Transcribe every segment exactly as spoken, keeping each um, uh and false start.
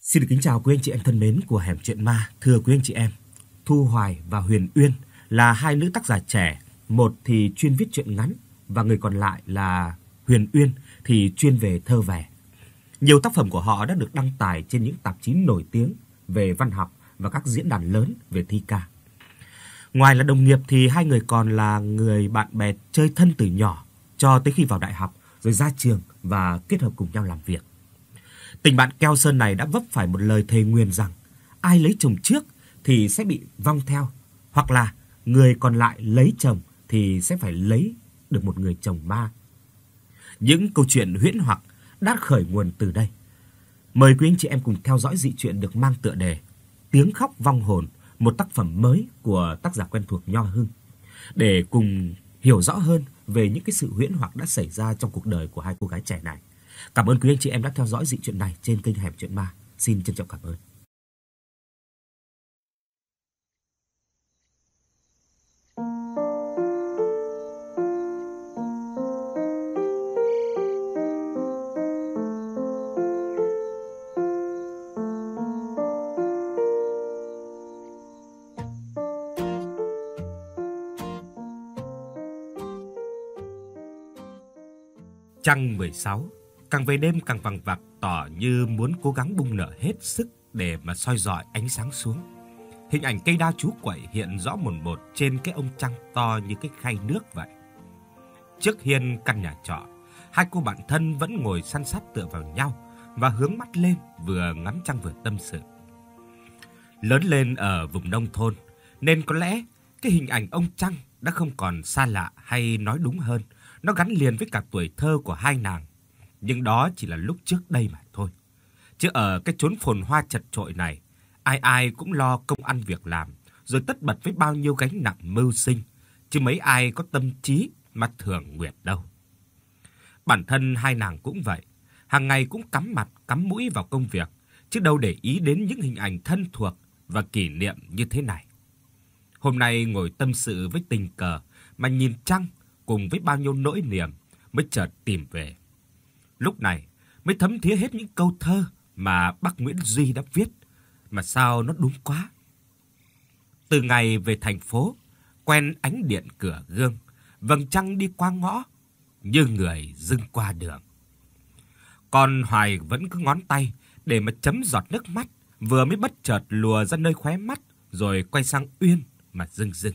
Xin được kính chào quý anh chị em thân mến của Hẻm Chuyện Ma. Thưa quý anh chị em, Thu Hoài và Huyền Uyên là hai nữ tác giả trẻ, một thì chuyên viết truyện ngắn và người còn lại là Huyền Uyên thì chuyên về thơ về. Nhiều tác phẩm của họ đã được đăng tải trên những tạp chí nổi tiếng về văn học và các diễn đàn lớn về thi ca. Ngoài là đồng nghiệp thì hai người còn là người bạn bè chơi thân từ nhỏ cho tới khi vào đại học, rồi ra trường và kết hợp cùng nhau làm việc. Tình bạn keo sơn này đã vấp phải một lời thề nguyền rằng ai lấy chồng trước thì sẽ bị vong theo, hoặc là người còn lại lấy chồng thì sẽ phải lấy được một người chồng ma. Những câu chuyện huyễn hoặc đã khởi nguồn từ đây. Mời quý anh chị em cùng theo dõi dị truyện được mang tựa đề Tiếng khóc vong hồn, một tác phẩm mới của tác giả quen thuộc Nho Hưng, để cùng hiểu rõ hơn về những cái sự huyễn hoặc đã xảy ra trong cuộc đời của hai cô gái trẻ này. Cảm ơn quý anh chị em đã theo dõi dị truyện này trên kênh Hẻm Chuyện Ma. Xin trân trọng cảm ơn. Trăng mười sáu càng về đêm càng vằng vặc, tỏ như muốn cố gắng bung nở hết sức để mà soi rọi ánh sáng xuống. Hình ảnh cây đa chú quẩy hiện rõ mồn một trên cái ông trăng to như cái khay nước vậy. Trước hiên căn nhà trọ, hai cô bạn thân vẫn ngồi san sát tựa vào nhau và hướng mắt lên, vừa ngắm trăng vừa tâm sự. Lớn lên ở vùng nông thôn nên có lẽ cái hình ảnh ông trăng đã không còn xa lạ, hay nói đúng hơn, nó gắn liền với cả tuổi thơ của hai nàng. Nhưng đó chỉ là lúc trước đây mà thôi. Chứ ở cái chốn phồn hoa chật chội này, ai ai cũng lo công ăn việc làm, rồi tất bật với bao nhiêu gánh nặng mưu sinh, chứ mấy ai có tâm trí mà thưởng nguyệt đâu. Bản thân hai nàng cũng vậy, hàng ngày cũng cắm mặt cắm mũi vào công việc, chứ đâu để ý đến những hình ảnh thân thuộc và kỷ niệm như thế này. Hôm nay ngồi tâm sự với tình cờ mà nhìn trăng cùng với bao nhiêu nỗi niềm mới chợt tìm về. Lúc này mới thấm thía hết những câu thơ mà bác Nguyễn Duy đã viết, mà sao nó đúng quá. Từ ngày về thành phố, quen ánh điện cửa gương, vầng trăng đi qua ngõ, như người dưng qua đường. Còn Hoài vẫn cứ ngón tay để mà chấm giọt nước mắt, vừa mới bất chợt lùa ra nơi khóe mắt, rồi quay sang Uyên mà rưng rưng.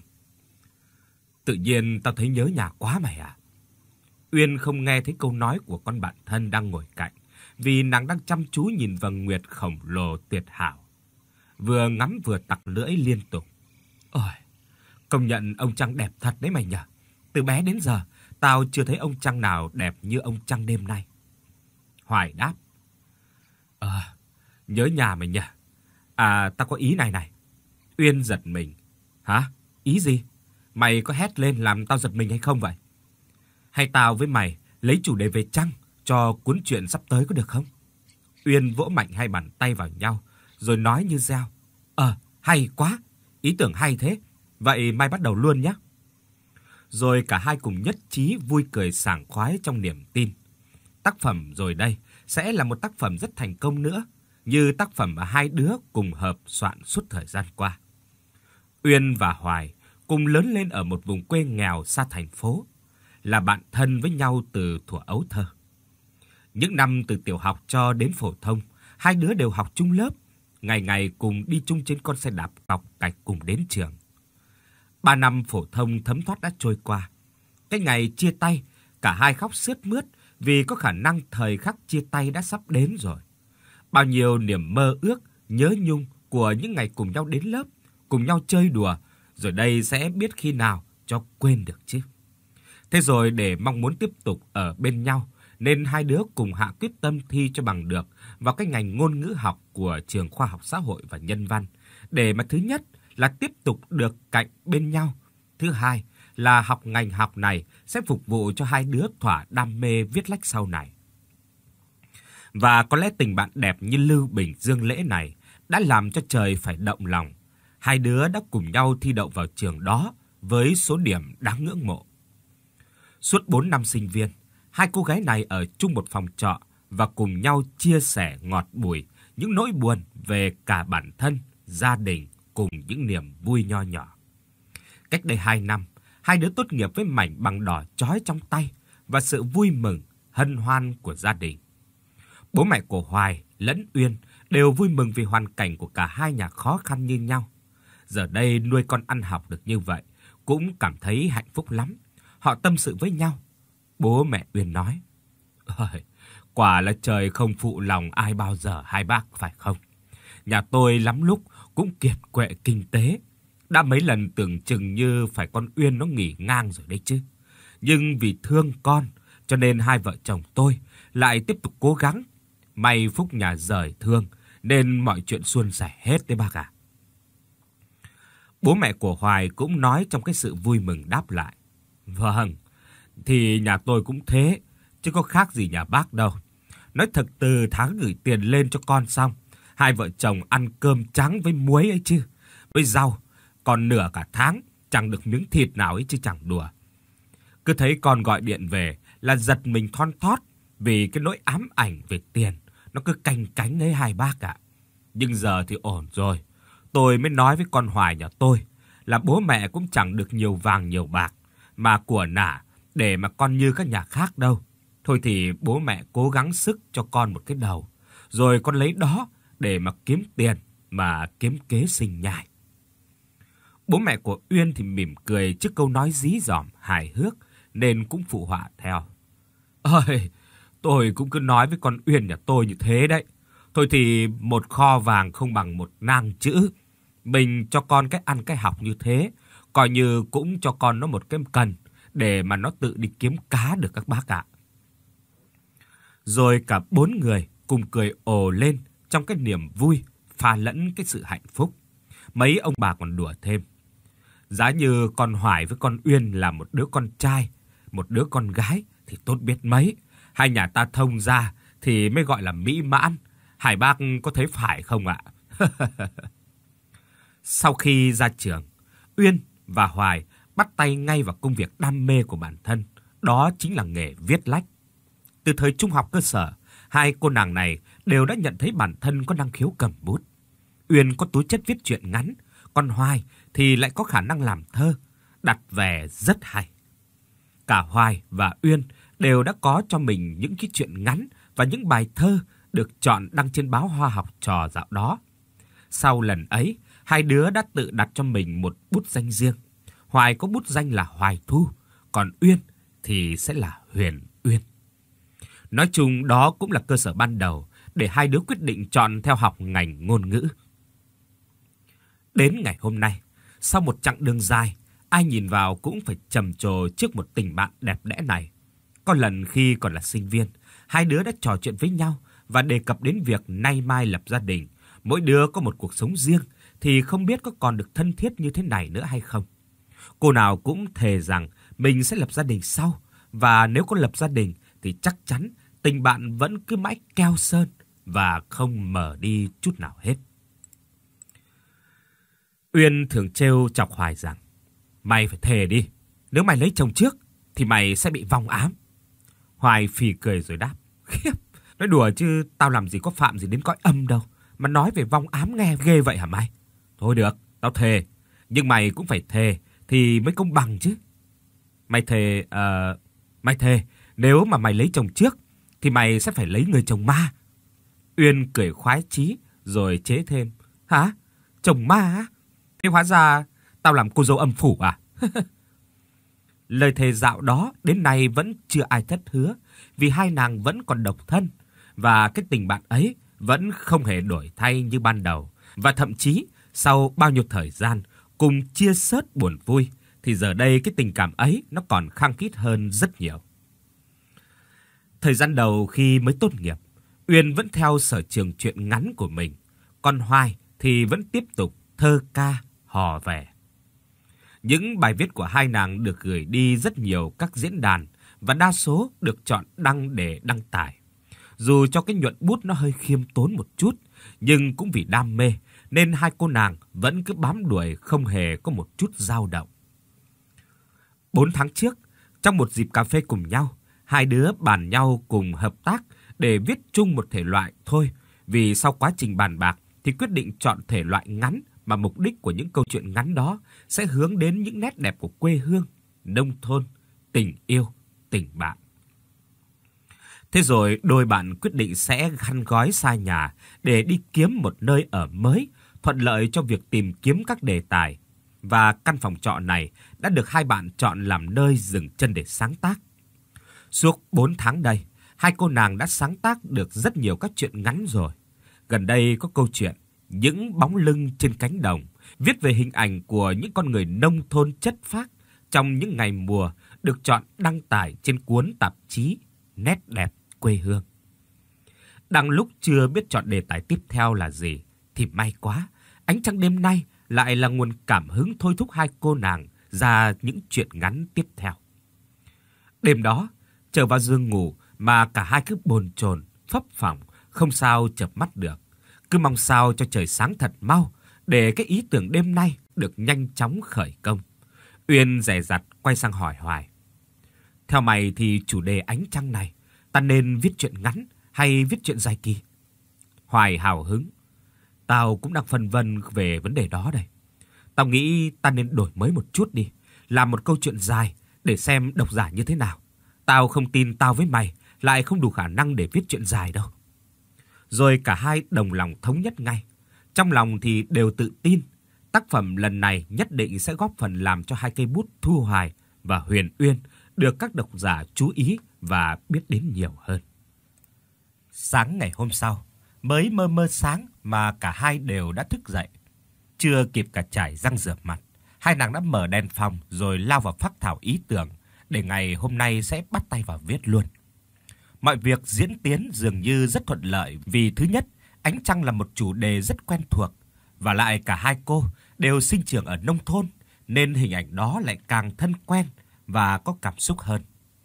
Tự nhiên tao thấy nhớ nhà quá mày à. Uyên không nghe thấy câu nói của con bạn thân đang ngồi cạnh, vì nàng đang chăm chú nhìn vầng nguyệt khổng lồ tuyệt hảo, vừa ngắm vừa tặc lưỡi liên tục. Ôi, công nhận ông trăng đẹp thật đấy mày nhỉ. Từ bé đến giờ, tao chưa thấy ông trăng nào đẹp như ông trăng đêm nay. Hoài đáp. Ờ, nhớ nhà mày nhỉ. À, tao có ý này này. Uyên giật mình. Hả? Ý gì? Mày có hét lên làm tao giật mình hay không vậy? Hay tao với mày lấy chủ đề về trăng cho cuốn truyện sắp tới có được không? Uyên vỗ mạnh hai bàn tay vào nhau rồi nói như reo. Ờ, hay quá, ý tưởng hay thế. Vậy mai bắt đầu luôn nhé. Rồi cả hai cùng nhất trí vui cười sảng khoái trong niềm tin. Tác phẩm rồi đây sẽ là một tác phẩm rất thành công nữa, như tác phẩm mà hai đứa cùng hợp soạn suốt thời gian qua. Uyên và Hoài cùng lớn lên ở một vùng quê nghèo xa thành phố, là bạn thân với nhau từ thuở ấu thơ. Những năm từ tiểu học cho đến phổ thông, hai đứa đều học chung lớp, ngày ngày cùng đi chung trên con xe đạp cọc cạch cùng đến trường. Ba năm phổ thông thấm thoát đã trôi qua. Cái ngày chia tay, cả hai khóc sướt mướt vì có khả năng thời khắc chia tay đã sắp đến rồi. Bao nhiêu niềm mơ ước, nhớ nhung của những ngày cùng nhau đến lớp, cùng nhau chơi đùa, rồi đây sẽ biết khi nào cho quên được chứ. Thế rồi để mong muốn tiếp tục ở bên nhau, nên hai đứa cùng hạ quyết tâm thi cho bằng được vào cái ngành ngôn ngữ học của trường khoa học xã hội và nhân văn, để mà thứ nhất là tiếp tục được cạnh bên nhau, thứ hai là học ngành học này sẽ phục vụ cho hai đứa thỏa đam mê viết lách sau này. Và có lẽ tình bạn đẹp như Lưu Bình Dương Lễ này đã làm cho trời phải động lòng. Hai đứa đã cùng nhau thi đậu vào trường đó với số điểm đáng ngưỡng mộ. Suốt bốn năm sinh viên, hai cô gái này ở chung một phòng trọ và cùng nhau chia sẻ ngọt bùi những nỗi buồn về cả bản thân, gia đình cùng những niềm vui nho nhỏ. Cách đây hai năm, hai đứa tốt nghiệp với mảnh bằng đỏ chói trong tay và sự vui mừng, hân hoan của gia đình. Bố mẹ của Hoài lẫn Uyên đều vui mừng vì hoàn cảnh của cả hai nhà khó khăn như nhau. Giờ đây nuôi con ăn học được như vậy, cũng cảm thấy hạnh phúc lắm. Họ tâm sự với nhau. Bố mẹ Uyên nói: "Ôi, quả là trời không phụ lòng ai bao giờ hai bác phải không? Nhà tôi lắm lúc cũng kiệt quệ kinh tế. Đã mấy lần tưởng chừng như phải con Uyên nó nghỉ ngang rồi đấy chứ. Nhưng vì thương con, cho nên hai vợ chồng tôi lại tiếp tục cố gắng. May phúc nhà rời thương, nên mọi chuyện suôn sẻ hết đấy bác ạ." Bố mẹ của Hoài cũng nói trong cái sự vui mừng đáp lại: "Vâng, thì nhà tôi cũng thế, chứ có khác gì nhà bác đâu. Nói thật, từ tháng gửi tiền lên cho con xong, hai vợ chồng ăn cơm trắng với muối ấy chứ, với rau, còn nửa cả tháng chẳng được miếng thịt nào ấy chứ chẳng đùa. Cứ thấy con gọi điện về là giật mình thon thót vì cái nỗi ám ảnh về tiền nó cứ canh cánh ấy hai bác ạ. Nhưng giờ thì ổn rồi. Tôi mới nói với con Hoài nhà tôi là bố mẹ cũng chẳng được nhiều vàng nhiều bạc mà của nả để mà con như các nhà khác đâu. Thôi thì bố mẹ cố gắng sức cho con một cái đầu, rồi con lấy đó để mà kiếm tiền mà kiếm kế sinh nhai." Bố mẹ của Uyên thì mỉm cười trước câu nói dí dỏm hài hước nên cũng phụ họa theo: "Ôi, tôi cũng cứ nói với con Uyên nhà tôi như thế đấy. Thôi thì một kho vàng không bằng một nang chữ. Mình cho con cái ăn cái học như thế, coi như cũng cho con nó một cái cần để mà nó tự đi kiếm cá được các bác ạ." Rồi cả bốn người cùng cười ồ lên trong cái niềm vui pha lẫn cái sự hạnh phúc. Mấy ông bà còn đùa thêm: "Giá như con Hoài với con Uyên là một đứa con trai, một đứa con gái thì tốt biết mấy. Hai nhà ta thông ra thì mới gọi là mỹ mãn. Hai bác có thấy phải không ạ?" Sau khi ra trường, Uyên và Hoài bắt tay ngay vào công việc đam mê của bản thân, đó chính là nghề viết lách. Từ thời trung học cơ sở, hai cô nàng này đều đã nhận thấy bản thân có năng khiếu cầm bút. Uyên có tố chất viết truyện ngắn, còn Hoài thì lại có khả năng làm thơ, đặt vẻ rất hay. Cả Hoài và Uyên đều đã có cho mình những cái truyện ngắn và những bài thơ được chọn đăng trên báo Hoa Học Trò dạo đó. Sau lần ấy, hai đứa đã tự đặt cho mình một bút danh riêng. Hoài có bút danh là Hoài Thu, còn Uyên thì sẽ là Huyền Uyên. Nói chung đó cũng là cơ sở ban đầu để hai đứa quyết định chọn theo học ngành ngôn ngữ. Đến ngày hôm nay, sau một chặng đường dài, ai nhìn vào cũng phải trầm trồ trước một tình bạn đẹp đẽ này. Có lần khi còn là sinh viên, hai đứa đã trò chuyện với nhau và đề cập đến việc nay mai lập gia đình. Mỗi đứa có một cuộc sống riêng thì không biết có còn được thân thiết như thế này nữa hay không. Cô nào cũng thề rằng mình sẽ lập gia đình sau, và nếu có lập gia đình thì chắc chắn tình bạn vẫn cứ mãi keo sơn và không mờ đi chút nào hết. Uyên thường trêu chọc Hoài rằng: "Mày phải thề đi, nếu mày lấy chồng trước thì mày sẽ bị vong ám." Hoài phì cười rồi đáp: "Khiếp, nói đùa chứ tao làm gì có phạm gì đến cõi âm đâu, mà nói về vong ám nghe ghê vậy hả mày? Thôi được, tao thề, nhưng mày cũng phải thề thì mới công bằng chứ." Mày thề, uh, mày thề, nếu mà mày lấy chồng trước thì mày sẽ phải lấy người chồng ma." Uyên cười khoái chí rồi chế thêm: "Hả? Chồng ma á? Thế hóa ra tao làm cô dâu âm phủ à?" Lời thề dạo đó đến nay vẫn chưa ai thất hứa, vì hai nàng vẫn còn độc thân và cái tình bạn ấy vẫn không hề đổi thay như ban đầu. Và thậm chí sau bao nhiêu thời gian cùng chia sớt buồn vui thì giờ đây cái tình cảm ấy nó còn khăng khít hơn rất nhiều. Thời gian đầu khi mới tốt nghiệp, Uyên vẫn theo sở trường truyện ngắn của mình, còn Hoài thì vẫn tiếp tục thơ ca, hò vè. Những bài viết của hai nàng được gửi đi rất nhiều các diễn đàn và đa số được chọn đăng để đăng tải. Dù cho cái nhuận bút nó hơi khiêm tốn một chút, nhưng cũng vì đam mê nên hai cô nàng vẫn cứ bám đuổi không hề có một chút dao động. Bốn tháng trước, trong một dịp cà phê cùng nhau, hai đứa bàn nhau cùng hợp tác để viết chung một thể loại thôi Vì sau quá trình bàn bạc thì quyết định chọn thể loại ngắn mà mục đích của những câu chuyện ngắn đó sẽ hướng đến những nét đẹp của quê hương, nông thôn, tình yêu, tình bạn. Thế rồi đôi bạn quyết định sẽ khăn gói xa nhà để đi kiếm một nơi ở mới, thuận lợi cho việc tìm kiếm các đề tài. Và căn phòng trọ này đã được hai bạn chọn làm nơi dừng chân để sáng tác. Suốt bốn tháng đây, hai cô nàng đã sáng tác được rất nhiều các chuyện ngắn rồi. Gần đây có câu chuyện Những bóng lưng trên cánh đồng, viết về hình ảnh của những con người nông thôn chất phác trong những ngày mùa, được chọn đăng tải trên cuốn tạp chí Nét đẹp quê hương. Đang lúc chưa biết chọn đề tài tiếp theo là gì thì may quá, Ánh trăng đêm nay lại là nguồn cảm hứng thôi thúc hai cô nàng ra những chuyện ngắn tiếp theo. Đêm đó, trở vào giường ngủ mà cả hai cứ bồn chồn, phấp phỏng, không sao chợp mắt được. Cứ mong sao cho trời sáng thật mau để cái ý tưởng đêm nay được nhanh chóng khởi công. Uyên dè dặt quay sang hỏi Hoài: "Theo mày thì chủ đề ánh trăng này, ta nên viết chuyện ngắn hay viết chuyện dài kỳ?" Hoài hào hứng: "Tao cũng đang phân vân về vấn đề đó đây. Tao nghĩ ta nên đổi mới một chút đi, làm một câu chuyện dài để xem độc giả như thế nào. Tao không tin tao với mày lại không đủ khả năng để viết chuyện dài đâu." Rồi cả hai đồng lòng thống nhất ngay. Trong lòng thì đều tự tin, tác phẩm lần này nhất định sẽ góp phần làm cho hai cây bút Thu Hoài và Huyền Uyên được các độc giả chú ý và biết đến nhiều hơn. Sáng ngày hôm sau, mới mơ mơ sáng mà cả hai đều đã thức dậy. Chưa kịp cả chải răng rửa mặt, hai nàng đã mở đèn phòng rồi lao vào phác thảo ý tưởng để ngày hôm nay sẽ bắt tay vào viết luôn. Mọi việc diễn tiến dường như rất thuận lợi vì thứ nhất, ánh trăng là một chủ đề rất quen thuộc, và lại cả hai cô đều sinh trưởng ở nông thôn nên hình ảnh đó lại càng thân quen và có cảm xúc hơn.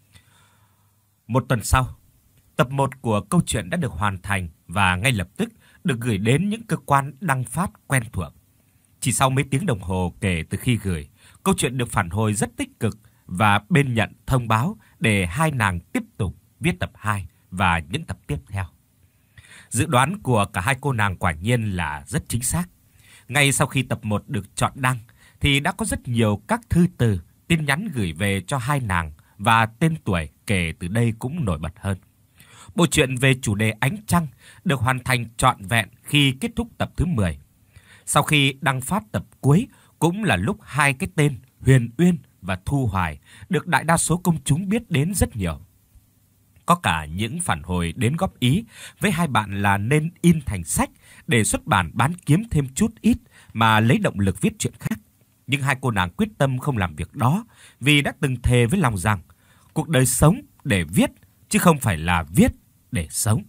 Một tuần sau, tập một của câu chuyện đã được hoàn thành và ngay lập tức được gửi đến những cơ quan đăng phát quen thuộc. Chỉ sau mấy tiếng đồng hồ kể từ khi gửi, câu chuyện được phản hồi rất tích cực và bên nhận thông báo để hai nàng tiếp tục viết tập hai và những tập tiếp theo. Dự đoán của cả hai cô nàng quả nhiên là rất chính xác. Ngay sau khi tập một được chọn đăng thì đã có rất nhiều các thư từ, tin nhắn gửi về cho hai nàng và tên tuổi kể từ đây cũng nổi bật hơn. Bộ truyện về chủ đề ánh trăng được hoàn thành trọn vẹn khi kết thúc tập thứ mười. Sau khi đăng phát tập cuối cũng là lúc hai cái tên Huyền Uyên và Thu Hoài được đại đa số công chúng biết đến rất nhiều. Có cả những phản hồi đến góp ý với hai bạn là nên in thành sách để xuất bản bán kiếm thêm chút ít mà lấy động lực viết chuyện khác. Nhưng hai cô nàng quyết tâm không làm việc đó vì đã từng thề với lòng rằng cuộc đời sống để viết chứ không phải là viết để sống.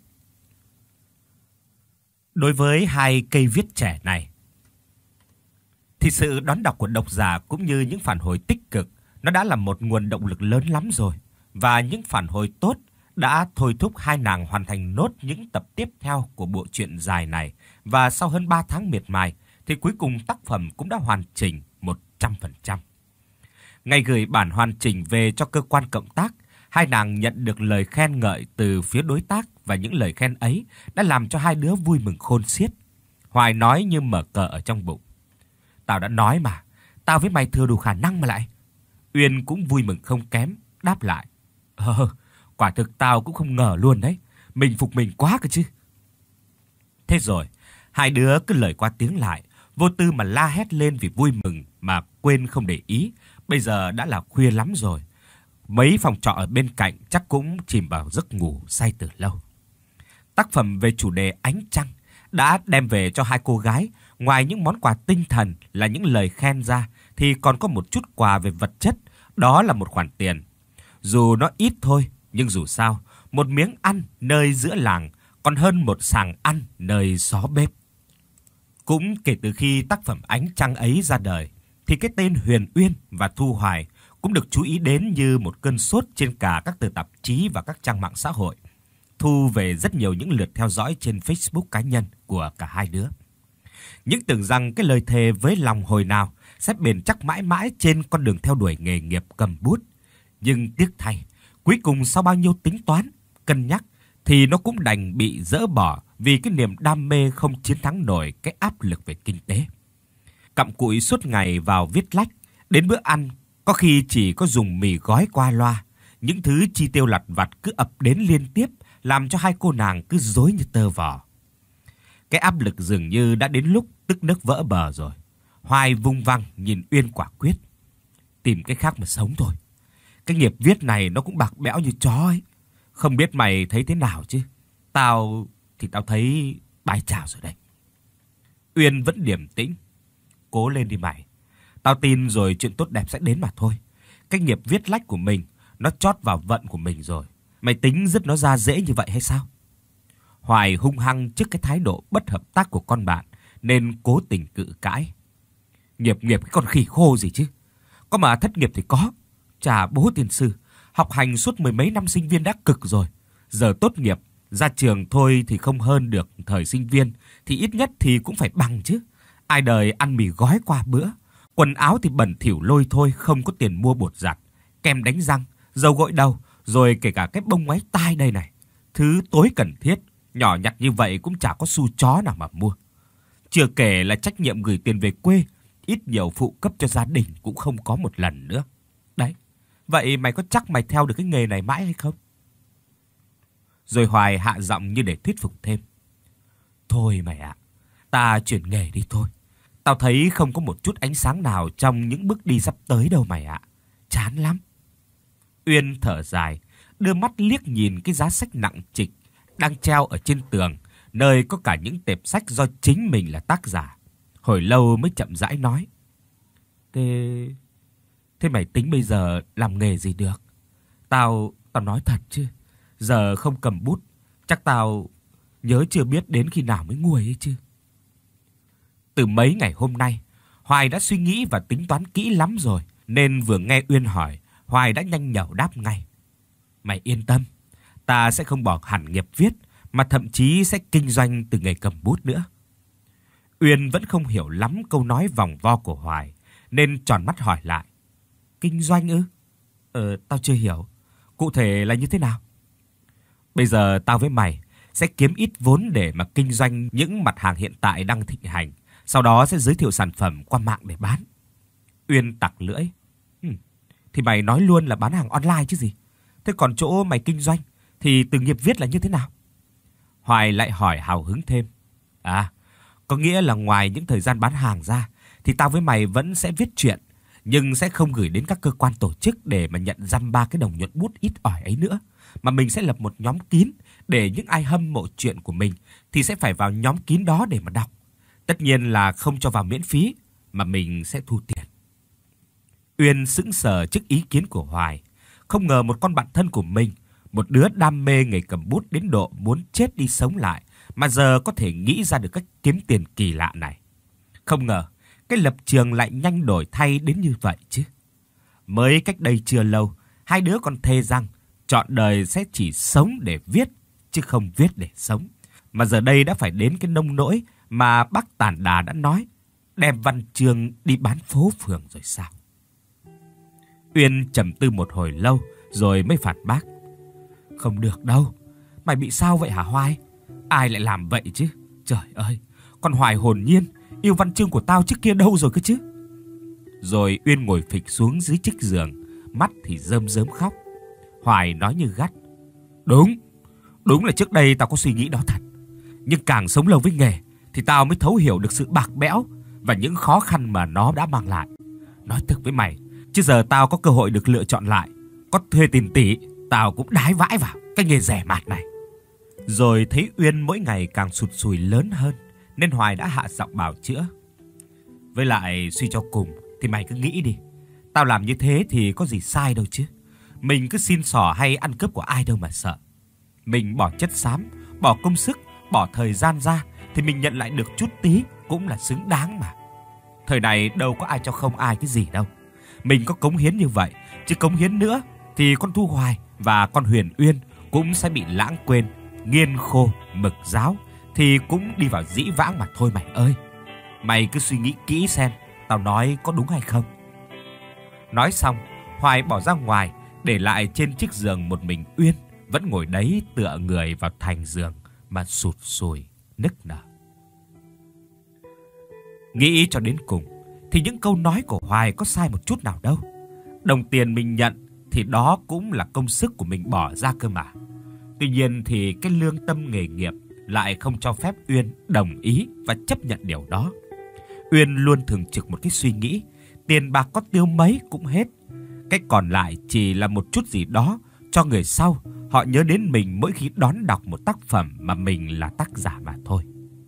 Đối với hai cây viết trẻ này thì sự đón đọc của độc giả cũng như những phản hồi tích cực nó đã là một nguồn động lực lớn lắm rồi, và những phản hồi tốt đã thôi thúc hai nàng hoàn thành nốt những tập tiếp theo của bộ truyện dài này, và sau hơn ba tháng miệt mài thì cuối cùng tác phẩm cũng đã hoàn chỉnh một trăm phần trăm. Ngày gửi bản hoàn chỉnh về cho cơ quan cộng tác, hai nàng nhận được lời khen ngợi từ phía đối tác, và những lời khen ấy đã làm cho hai đứa vui mừng khôn xiết. Hoài nói như mở cờ ở trong bụng: "Tao đã nói mà, tao với mày thừa đủ khả năng mà lại." Uyên cũng vui mừng không kém, đáp lại: "Ờ, quả thực tao cũng không ngờ luôn đấy, mình phục mình quá cơ chứ." Thế rồi, hai đứa cứ lời qua tiếng lại, vô tư mà la hét lên vì vui mừng mà quên không để ý, bây giờ đã là khuya lắm rồi. Mấy phòng trọ ở bên cạnh chắc cũng chìm vào giấc ngủ say từ lâu. Tác phẩm về chủ đề ánh trăng đã đem về cho hai cô gái, ngoài những món quà tinh thần là những lời khen ra, thì còn có một chút quà về vật chất, đó là một khoản tiền. Dù nó ít thôi, nhưng dù sao, một miếng ăn nơi giữa làng còn hơn một sàng ăn nơi gió bếp. Cũng kể từ khi tác phẩm ánh trăng ấy ra đời, thì cái tên Huyền Uyên và Thu Hoài cũng được chú ý đến như một cơn sốt trên cả các tờ tạp chí và các trang mạng xã hội, thu về rất nhiều những lượt theo dõi trên Facebook cá nhân của cả hai đứa. Những tưởng rằng cái lời thề với lòng hồi nào sẽ bền chắc mãi mãi trên con đường theo đuổi nghề nghiệp cầm bút. Nhưng tiếc thay, cuối cùng sau bao nhiêu tính toán, cân nhắc thì nó cũng đành bị dỡ bỏ vì cái niềm đam mê không chiến thắng nổi cái áp lực về kinh tế. Cặm cụi suốt ngày vào viết lách, đến bữa ăn có khi chỉ có dùng mì gói qua loa, những thứ chi tiêu lặt vặt cứ ập đến liên tiếp, làm cho hai cô nàng cứ rối như tơ vò. Cái áp lực dường như đã đến lúc tức nước vỡ bờ rồi. Hoài vung văng nhìn Uyên quả quyết. Tìm cái khác mà sống thôi. Cái nghiệp viết này nó cũng bạc bẽo như chó ấy. Không biết mày thấy thế nào chứ? Tao thì tao thấy bài chào rồi đấy. Uyên vẫn điềm tĩnh. Cố lên đi mày. Tao tin rồi chuyện tốt đẹp sẽ đến mà thôi. Cái nghiệp viết lách của mình nó chót vào vận của mình rồi. Mày tính dứt nó ra dễ như vậy hay sao? Hoài hung hăng trước cái thái độ bất hợp tác của con bạn nên cố tình cự cãi. Nghiệp nghiệp cái con khỉ khô gì chứ? Có mà thất nghiệp thì có. Chà bố tiên sư, học hành suốt mười mấy năm sinh viên đã cực rồi. Giờ tốt nghiệp, ra trường thôi thì không hơn được thời sinh viên, thì ít nhất thì cũng phải bằng chứ. Ai đời ăn mì gói qua bữa. Quần áo thì bẩn thỉu lôi thôi, không có tiền mua bột giặt, kem đánh răng, dầu gội đầu, rồi kể cả cái bông ngoáy tai đây này. Thứ tối cần thiết, nhỏ nhặt như vậy cũng chả có xu chó nào mà mua. Chưa kể là trách nhiệm gửi tiền về quê, ít nhiều phụ cấp cho gia đình cũng không có một lần nữa. Đấy, vậy mày có chắc mày theo được cái nghề này mãi hay không? Rồi Hoài hạ giọng như để thuyết phục thêm. Thôi mày ạ, ta chuyển nghề đi thôi. Tao thấy không có một chút ánh sáng nào trong những bước đi sắp tới đâu mày ạ. Chán lắm. Uyên thở dài, đưa mắt liếc nhìn cái giá sách nặng trịch đang treo ở trên tường, nơi có cả những tệp sách do chính mình là tác giả. Hồi lâu mới chậm rãi nói. Thế... Thế mày tính bây giờ làm nghề gì được? Tao... Tao nói thật chứ. Giờ không cầm bút, chắc tao nhớ chưa biết đến khi nào mới nguôi ấy chứ. Từ mấy ngày hôm nay, Hoài đã suy nghĩ và tính toán kỹ lắm rồi, nên vừa nghe Uyên hỏi, Hoài đã nhanh nhảu đáp ngay. Mày yên tâm, ta sẽ không bỏ hẳn nghiệp viết, mà thậm chí sẽ kinh doanh từ nghề cầm bút nữa. Uyên vẫn không hiểu lắm câu nói vòng vo của Hoài, nên tròn mắt hỏi lại. Kinh doanh ư? Ờ, tao chưa hiểu. Cụ thể là như thế nào? Bây giờ tao với mày sẽ kiếm ít vốn để mà kinh doanh những mặt hàng hiện tại đang thịnh hành, sau đó sẽ giới thiệu sản phẩm qua mạng để bán. Uyên tặc lưỡi. Hừm, thì mày nói luôn là bán hàng online chứ gì. Thế còn chỗ mày kinh doanh thì từ nghiệp viết là như thế nào? Hoài lại hỏi hào hứng thêm. À, có nghĩa là ngoài những thời gian bán hàng ra thì tao với mày vẫn sẽ viết truyện, nhưng sẽ không gửi đến các cơ quan tổ chức để mà nhận dăm ba cái đồng nhuận bút ít ỏi ấy nữa, mà mình sẽ lập một nhóm kín để những ai hâm mộ truyện của mình thì sẽ phải vào nhóm kín đó để mà đọc. Tất nhiên là không cho vào miễn phí, mà mình sẽ thu tiền. Uyên sững sờ trước ý kiến của Hoài, không ngờ một con bạn thân của mình, một đứa đam mê nghề cầm bút đến độ muốn chết đi sống lại, mà giờ có thể nghĩ ra được cách kiếm tiền kỳ lạ này. Không ngờ cái lập trường lại nhanh đổi thay đến như vậy chứ. Mới cách đây chưa lâu, hai đứa còn thề rằng trọn đời sẽ chỉ sống để viết, chứ không viết để sống. Mà giờ đây đã phải đến cái nông nỗi mà bác Tản Đà đã nói, đem văn chương đi bán phố phường rồi sao? Uyên trầm tư một hồi lâu rồi mới phản bác. Không được đâu. Mày bị sao vậy hả Hoài? Ai lại làm vậy chứ? Trời ơi, con Hoài hồn nhiên, yêu văn chương của tao trước kia đâu rồi cơ chứ? Rồi Uyên ngồi phịch xuống dưới chiếc giường, mắt thì rơm rớm khóc. Hoài nói như gắt. Đúng, đúng là trước đây tao có suy nghĩ đó thật. Nhưng càng sống lâu với nghề thì tao mới thấu hiểu được sự bạc bẽo và những khó khăn mà nó đã mang lại. Nói thật với mày, chứ giờ tao có cơ hội được lựa chọn lại, có thuê tiền tỷ, tao cũng đái vãi vào cái nghề rẻ mạt này. Rồi thấy Uyên mỗi ngày càng sụt sùi lớn hơn, nên Hoài đã hạ giọng bào chữa. Với lại suy cho cùng thì mày cứ nghĩ đi, tao làm như thế thì có gì sai đâu chứ. Mình cứ xin xỏ hay ăn cướp của ai đâu mà sợ. Mình bỏ chất xám, bỏ công sức, bỏ thời gian ra thì mình nhận lại được chút tí cũng là xứng đáng mà. Thời này đâu có ai cho không ai cái gì đâu. Mình có cống hiến như vậy, chứ cống hiến nữa thì con Thu Hoài và con Huyền Uyên cũng sẽ bị lãng quên, nghiên khô, mực giáo, thì cũng đi vào dĩ vãng mà thôi mày ơi. Mày cứ suy nghĩ kỹ xem tao nói có đúng hay không. Nói xong, Hoài bỏ ra ngoài, để lại trên chiếc giường một mình Uyên vẫn ngồi đấy tựa người vào thành giường mà sụt sùi. nức nở. Nghĩ cho đến cùng thì những câu nói của Hoài có sai một chút nào đâu. Đồng tiền mình nhận thì đó cũng là công sức của mình bỏ ra cơ mà. Tuy nhiên thì cái lương tâm nghề nghiệp lại không cho phép Uyên đồng ý và chấp nhận điều đó. Uyên luôn thường trực một cái suy nghĩ, tiền bạc có tiêu mấy cũng hết. Cái còn lại chỉ là một chút gì đó cho người sau họ nhớ đến mình mỗi khi đón đọc một tác phẩm mà mình là tác giả mà thôi.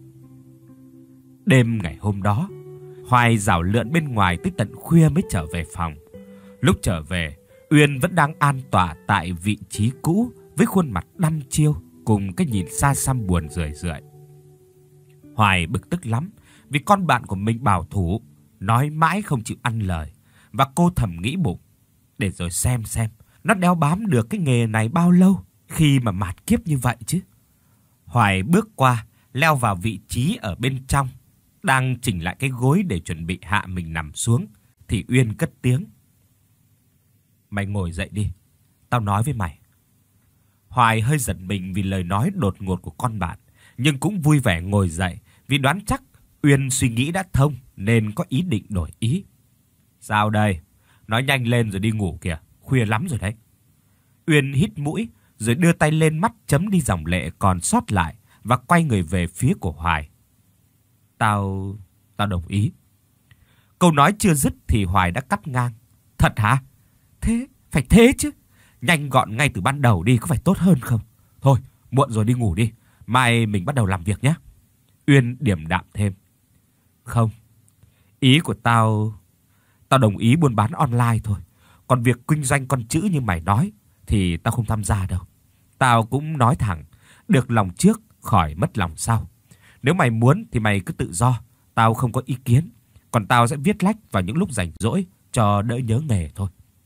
Đêm ngày hôm đó, Hoài rảo lượn bên ngoài tới tận khuya mới trở về phòng. Lúc trở về, Uyên vẫn đang an tọa tại vị trí cũ với khuôn mặt đăm chiêu cùng cái nhìn xa xăm buồn rười rượi. Hoài bực tức lắm vì con bạn của mình bảo thủ, nói mãi không chịu ăn lời, và cô thầm nghĩ bụng, để rồi xem xem nó đeo bám được cái nghề này bao lâu khi mà mạt kiếp như vậy chứ. Hoài bước qua, leo vào vị trí ở bên trong, đang chỉnh lại cái gối để chuẩn bị hạ mình nằm xuống thì Uyên cất tiếng: "Mày ngồi dậy đi, tao nói với mày." Hoài hơi giật mình vì lời nói đột ngột của con bạn, nhưng cũng vui vẻ ngồi dậy vì đoán chắc Uyên suy nghĩ đã thông nên có ý định đổi ý. "Sao đây? Nói nhanh lên rồi đi ngủ kìa, khuya lắm rồi đấy." Uyên hít mũi rồi đưa tay lên mắt chấm đi dòng lệ còn sót lại và quay người về phía của Hoài. Tao... tao đồng ý." Câu nói chưa dứt thì Hoài đã cắt ngang. "Thật hả? Thế, phải thế chứ. Nhanh gọn ngay từ ban đầu đi có phải tốt hơn không? Thôi, muộn rồi đi ngủ đi. Mai mình bắt đầu làm việc nhé." Uyên điềm đạm thêm: "Không, ý của tao... tao đồng ý buôn bán online thôi. Còn việc kinh doanh con chữ như mày nói thì tao không tham gia đâu. Tao cũng nói thẳng, được lòng trước khỏi mất lòng sau. Nếu mày muốn thì mày cứ tự do, tao không có ý kiến. Còn tao sẽ viết lách vào những lúc rảnh rỗi cho đỡ nhớ nghề thôi."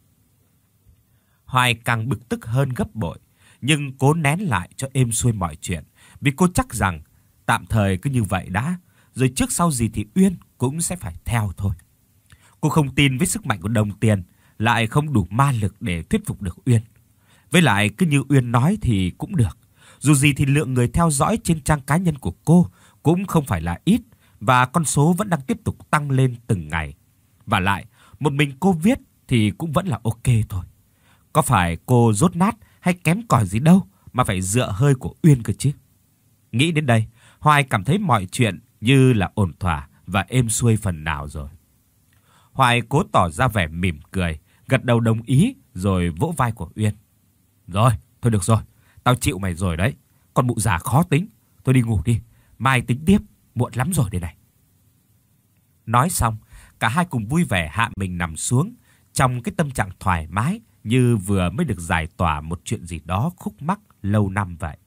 Hoài càng bực tức hơn gấp bội, nhưng cố nén lại cho êm xuôi mọi chuyện, vì cô chắc rằng tạm thời cứ như vậy đã, rồi trước sau gì thì Uyên cũng sẽ phải theo thôi. Cô không tin với sức mạnh của đồng tiền lại không đủ ma lực để thuyết phục được Uyên. Với lại cứ như Uyên nói thì cũng được. Dù gì thì lượng người theo dõi trên trang cá nhân của cô cũng không phải là ít, và con số vẫn đang tiếp tục tăng lên từng ngày. Và lại, một mình cô viết thì cũng vẫn là ok thôi. Có phải cô dốt nát hay kém cỏi gì đâu mà phải dựa hơi của Uyên cơ chứ. Nghĩ đến đây, Hoài cảm thấy mọi chuyện như là ổn thỏa và êm xuôi phần nào rồi. Hoài cố tỏ ra vẻ mỉm cười, gật đầu đồng ý rồi vỗ vai của Uyên. "Rồi, thôi được rồi, tao chịu mày rồi đấy. Con mụ già khó tính, thôi đi ngủ đi, mai tính tiếp, muộn lắm rồi đây này." Nói xong, cả hai cùng vui vẻ hạ mình nằm xuống trong cái tâm trạng thoải mái như vừa mới được giải tỏa một chuyện gì đó khúc mắc lâu năm vậy.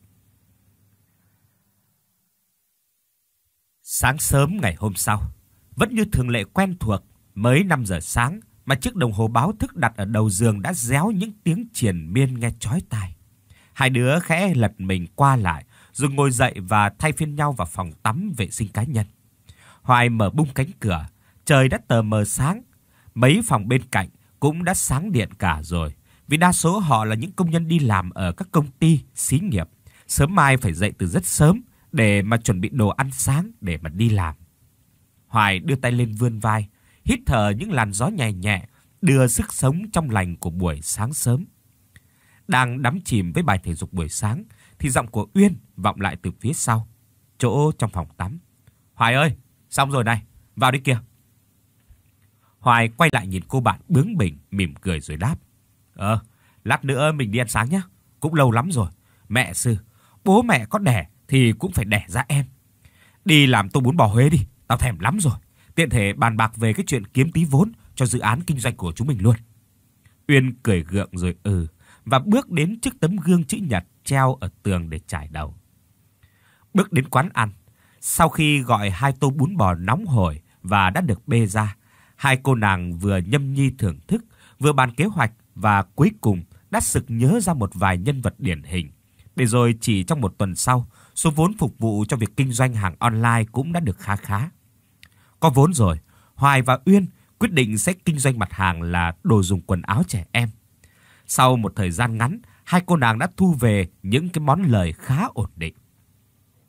Sáng sớm ngày hôm sau, vẫn như thường lệ quen thuộc, mới năm giờ sáng mà chiếc đồng hồ báo thức đặt ở đầu giường đã réo những tiếng triền miên nghe chói tai. Hai đứa khẽ lật mình qua lại rồi ngồi dậy và thay phiên nhau vào phòng tắm vệ sinh cá nhân. Hoài mở bung cánh cửa, trời đã tờ mờ sáng, mấy phòng bên cạnh cũng đã sáng điện cả rồi, vì đa số họ là những công nhân đi làm ở các công ty, xí nghiệp, sớm mai phải dậy từ rất sớm để mà chuẩn bị đồ ăn sáng để mà đi làm. Hoài đưa tay lên vươn vai, hít thở những làn gió nhẹ nhẹ, đưa sức sống trong lành của buổi sáng sớm. Đang đắm chìm với bài thể dục buổi sáng thì giọng của Uyên vọng lại từ phía sau, chỗ trong phòng tắm. "Hoài ơi, xong rồi này, vào đi kìa." Hoài quay lại nhìn cô bạn bướng bỉnh, mỉm cười rồi đáp: "Ờ, lát nữa mình đi ăn sáng nhé, cũng lâu lắm rồi. Mẹ sư, bố mẹ có đẻ thì cũng phải đẻ ra em. Đi làm tô bún bò Huế đi, tao thèm lắm rồi. Tiện thể bàn bạc về cái chuyện kiếm tí vốn cho dự án kinh doanh của chúng mình luôn." Uyên cười gượng rồi ừ, và bước đến trước tấm gương chữ nhật treo ở tường để chải đầu. Bước đến quán ăn, sau khi gọi hai tô bún bò nóng hổi và đã được bê ra, hai cô nàng vừa nhâm nhi thưởng thức, vừa bàn kế hoạch và cuối cùng đã sực nhớ ra một vài nhân vật điển hình. Để rồi chỉ trong một tuần sau, số vốn phục vụ cho việc kinh doanh hàng online cũng đã được khá khá. Có vốn rồi, Hoài và Uyên quyết định sẽ kinh doanh mặt hàng là đồ dùng quần áo trẻ em. Sau một thời gian ngắn, hai cô nàng đã thu về những cái món lời khá ổn định.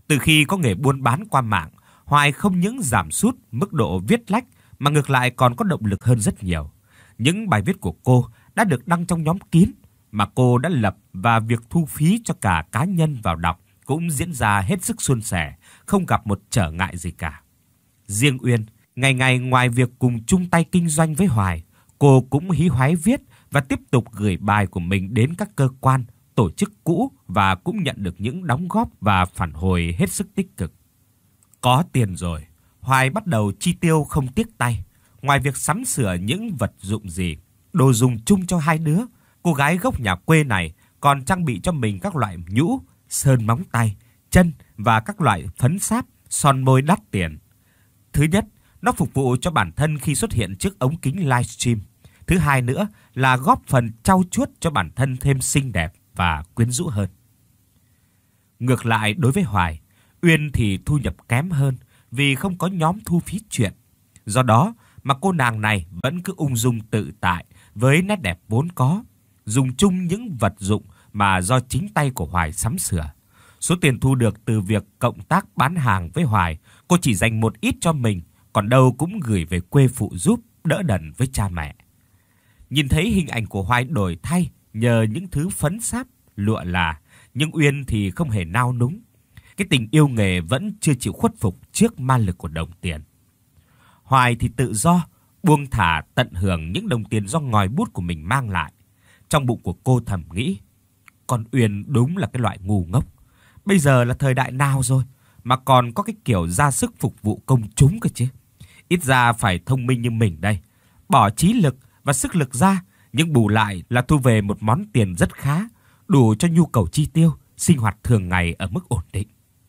Từ khi có nghề buôn bán qua mạng, Hoài không những giảm sút mức độ viết lách mà ngược lại còn có động lực hơn rất nhiều. Những bài viết của cô đã được đăng trong nhóm kín mà cô đã lập và việc thu phí cho cả cá nhân vào đọc cũng diễn ra hết sức suôn sẻ, không gặp một trở ngại gì cả. Riêng Uyên, ngày ngày ngoài việc cùng chung tay kinh doanh với Hoài, cô cũng hí hoáy viết và tiếp tục gửi bài của mình đến các cơ quan, tổ chức cũ và cũng nhận được những đóng góp và phản hồi hết sức tích cực. Có tiền rồi, Hoài bắt đầu chi tiêu không tiếc tay. Ngoài việc sắm sửa những vật dụng gì, đồ dùng chung cho hai đứa, cô gái gốc nhà quê này còn trang bị cho mình các loại nhũ, sơn móng tay, chân và các loại phấn sáp, son môi đắt tiền. Thứ nhất, nó phục vụ cho bản thân khi xuất hiện trước ống kính livestream. Thứ hai nữa là góp phần trau chuốt cho bản thân thêm xinh đẹp và quyến rũ hơn. Ngược lại đối với Hoài, Uyên thì thu nhập kém hơn vì không có nhóm thu phí truyện. Do đó mà cô nàng này vẫn cứ ung dung tự tại với nét đẹp vốn có, dùng chung những vật dụng mà do chính tay của Hoài sắm sửa. Số tiền thu được từ việc cộng tác bán hàng với Hoài, cô chỉ dành một ít cho mình, còn đâu cũng gửi về quê phụ giúp, đỡ đần với cha mẹ. Nhìn thấy hình ảnh của Hoài đổi thay nhờ những thứ phấn sáp, lụa là, nhưng Uyên thì không hề nao núng. Cái tình yêu nghề vẫn chưa chịu khuất phục trước ma lực của đồng tiền. Hoài thì tự do, buông thả tận hưởng những đồng tiền do ngòi bút của mình mang lại. Trong bụng của cô thầm nghĩ, con Uyên đúng là cái loại ngu ngốc. Bây giờ là thời đại nào rồi mà còn có cái kiểu ra sức phục vụ công chúng cơ chứ. Ít ra phải thông minh như mình đây, bỏ trí lực và sức lực ra, nhưng bù lại là thu về một món tiền rất khá, đủ cho nhu cầu chi tiêu, sinh hoạt thường ngày ở mức ổn định.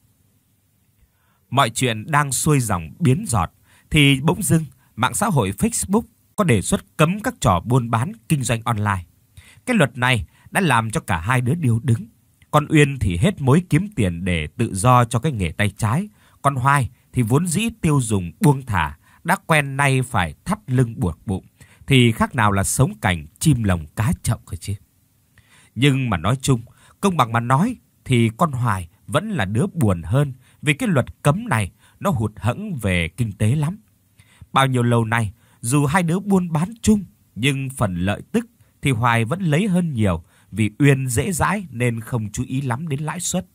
Mọi chuyện đang xuôi dòng biến giọt thì bỗng dưng mạng xã hội Facebook có đề xuất cấm các trò buôn bán kinh doanh online. Cái luật này đã làm cho cả hai đứa điêu đứng. Con Uyên thì hết mối kiếm tiền để tự do cho cái nghề tay trái, còn Hoài thì vốn dĩ tiêu dùng buông thả, đã quen nay phải thắt lưng buộc bụng, thì khác nào là sống cảnh chim lồng cá chậu cơ chứ. Nhưng mà nói chung, công bằng mà nói thì con Hoài vẫn là đứa buồn hơn, vì cái luật cấm này nó hụt hẫng về kinh tế lắm. Bao nhiêu lâu nay, dù hai đứa buôn bán chung, nhưng phần lợi tức thì Hoài vẫn lấy hơn nhiều, vì Uyên dễ dãi nên không chú ý lắm đến lãi suất.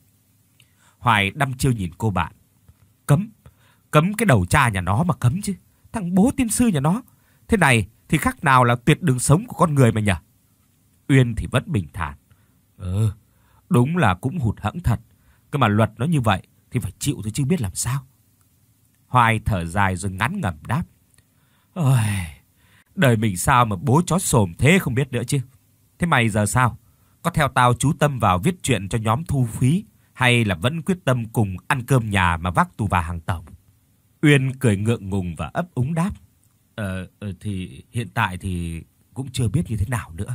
Hoài đăm chiêu nhìn cô bạn. Cấm? Cấm cái đầu cha nhà nó mà cấm chứ. Thằng bố tiên sư nhà nó. Thế này thì khác nào là tuyệt đường sống của con người mà nhỉ? Uyên thì vẫn bình thản. Ừ, đúng là cũng hụt hẫng thật. Cơ mà luật nó như vậy thì phải chịu thôi chứ biết làm sao. Hoài thở dài rồi ngắn ngẩm đáp. Ôi, đời mình sao mà bố chó xồm thế không biết nữa chứ. Thế mày giờ sao? Có theo tao chú tâm vào viết truyện cho nhóm thu phí, hay là vẫn quyết tâm cùng ăn cơm nhà mà vác tù và hàng tổng? Uyên cười ngượng ngùng và ấp úng đáp. Ờ, thì hiện tại thì cũng chưa biết như thế nào nữa.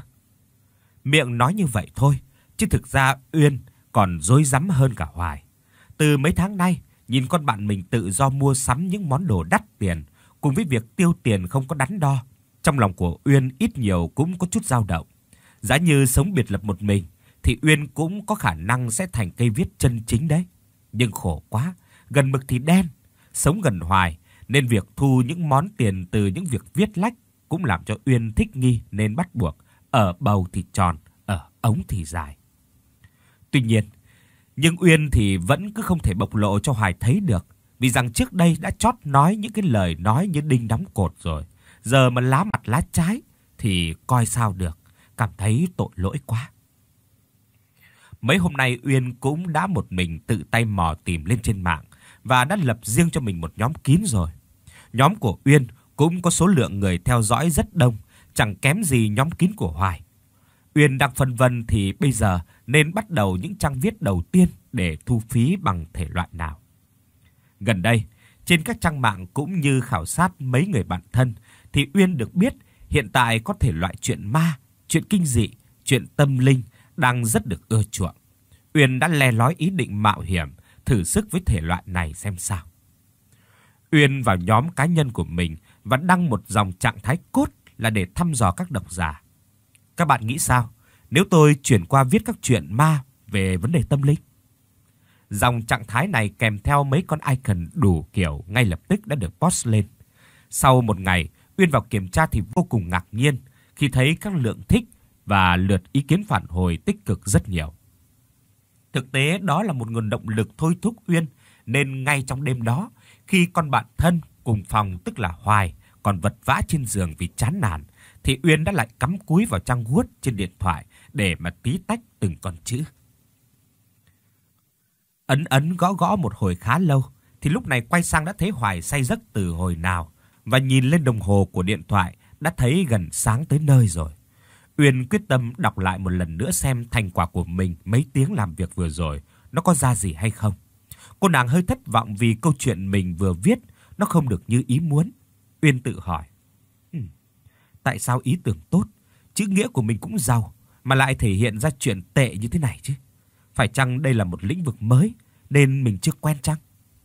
Miệng nói như vậy thôi, chứ thực ra Uyên còn rối rắm hơn cả Hoài. Từ mấy tháng nay, nhìn con bạn mình tự do mua sắm những món đồ đắt tiền, cùng với việc tiêu tiền không có đắn đo, trong lòng của Uyên ít nhiều cũng có chút dao động. Giá như sống biệt lập một mình thì Uyên cũng có khả năng sẽ thành cây viết chân chính đấy. Nhưng khổ quá, gần mực thì đen, sống gần Hoài nên việc thu những món tiền từ những việc viết lách cũng làm cho Uyên thích nghi, nên bắt buộc ở bầu thì tròn, ở ống thì dài. Tuy nhiên, nhưng Uyên thì vẫn cứ không thể bộc lộ cho Hoài thấy được, vì rằng trước đây đã chót nói những cái lời nói như đinh đóng cột rồi. Giờ mà lá mặt lá trái thì coi sao được, cảm thấy tội lỗi quá. Mấy hôm nay Uyên cũng đã một mình tự tay mò tìm lên trên mạng và đã lập riêng cho mình một nhóm kín rồi. Nhóm của Uyên cũng có số lượng người theo dõi rất đông, chẳng kém gì nhóm kín của Hoài. Uyên đang phân vân thì bây giờ nên bắt đầu những trang viết đầu tiên để thu phí bằng thể loại nào. Gần đây, trên các trang mạng cũng như khảo sát mấy người bạn thân thì Uyên được biết hiện tại có thể loại truyện ma, truyện kinh dị, truyện tâm linh đang rất được ưa chuộng. Uyên đã le lói ý định mạo hiểm, thử sức với thể loại này xem sao. Uyên vào nhóm cá nhân của mình và đăng một dòng trạng thái cốt là để thăm dò các độc giả. Các bạn nghĩ sao nếu tôi chuyển qua viết các truyện ma về vấn đề tâm linh? Dòng trạng thái này kèm theo mấy con icon đủ kiểu ngay lập tức đã được post lên. Sau một ngày, Uyên vào kiểm tra thì vô cùng ngạc nhiên khi thấy các lượng thích và lượt ý kiến phản hồi tích cực rất nhiều. Thực tế đó là một nguồn động lực thôi thúc Uyên, nên ngay trong đêm đó, khi con bạn thân cùng phòng tức là Hoài còn vật vã trên giường vì chán nản, thì Uyên đã lại cắm cúi vào trang Word trên điện thoại để mà tí tách từng con chữ. Ấn ấn gõ gõ một hồi khá lâu, thì lúc này quay sang đã thấy Hoài say giấc từ hồi nào, và nhìn lên đồng hồ của điện thoại đã thấy gần sáng tới nơi rồi. Uyên quyết tâm đọc lại một lần nữa xem thành quả của mình mấy tiếng làm việc vừa rồi nó có ra gì hay không. Cô nàng hơi thất vọng vì câu chuyện mình vừa viết nó không được như ý muốn. Uyên tự hỏi, hmm, tại sao ý tưởng tốt, chữ nghĩa của mình cũng giàu, mà lại thể hiện ra chuyện tệ như thế này chứ? Phải chăng đây là một lĩnh vực mới nên mình chưa quen chăng?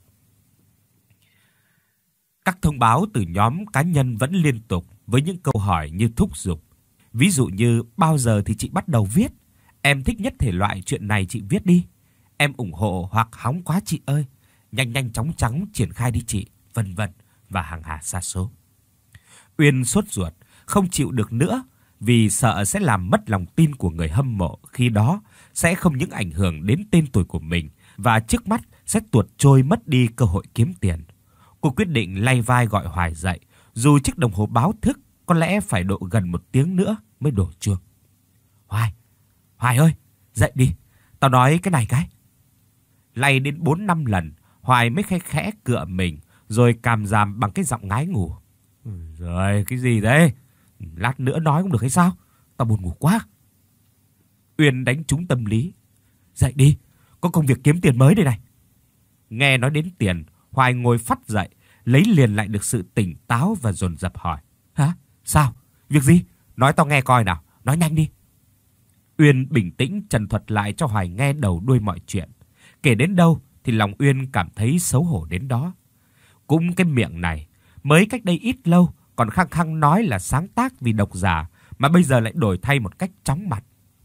Các thông báo từ nhóm cá nhân vẫn liên tục với những câu hỏi như thúc giục. Ví dụ như bao giờ thì chị bắt đầu viết? Em thích nhất thể loại chuyện này chị viết đi. Em ủng hộ hoặc hóng quá chị ơi. Nhanh nhanh chóng chóng triển khai đi chị, vân vân và hàng hà sa số. Uyên sốt ruột, không chịu được nữa vì sợ sẽ làm mất lòng tin của người hâm mộ, khi đó sẽ không những ảnh hưởng đến tên tuổi của mình và trước mắt sẽ tuột trôi mất đi cơ hội kiếm tiền. Cô quyết định lay vai gọi Hoài dậy, dù chiếc đồng hồ báo thức có lẽ phải độ gần một tiếng nữa mới đổ chuông. Hoài, Hoài ơi, dậy đi, tao nói cái này cái. Lay đến bốn năm lần, Hoài mới khẽ khẽ cựa mình, rồi càm ràm bằng cái giọng ngái ngủ. Rồi, cái gì đấy? Lát nữa nói cũng được hay sao? Tao buồn ngủ quá. Uyên đánh trúng tâm lý. Dậy đi, có công việc kiếm tiền mới đây này. Nghe nói đến tiền, Hoài ngồi phắt dậy, lấy liền lại được sự tỉnh táo và dồn dập hỏi. Hả? Sao? Việc gì? Nói tao nghe coi nào, nói nhanh đi. Uyên bình tĩnh trần thuật lại cho Hoài nghe đầu đuôi mọi chuyện. Kể đến đâu thì lòng Uyên cảm thấy xấu hổ đến đó. Cũng cái miệng này, mới cách đây ít lâu còn khăng khăng nói là sáng tác vì độc giả, mà bây giờ lại đổi thay một cách chóng mặt.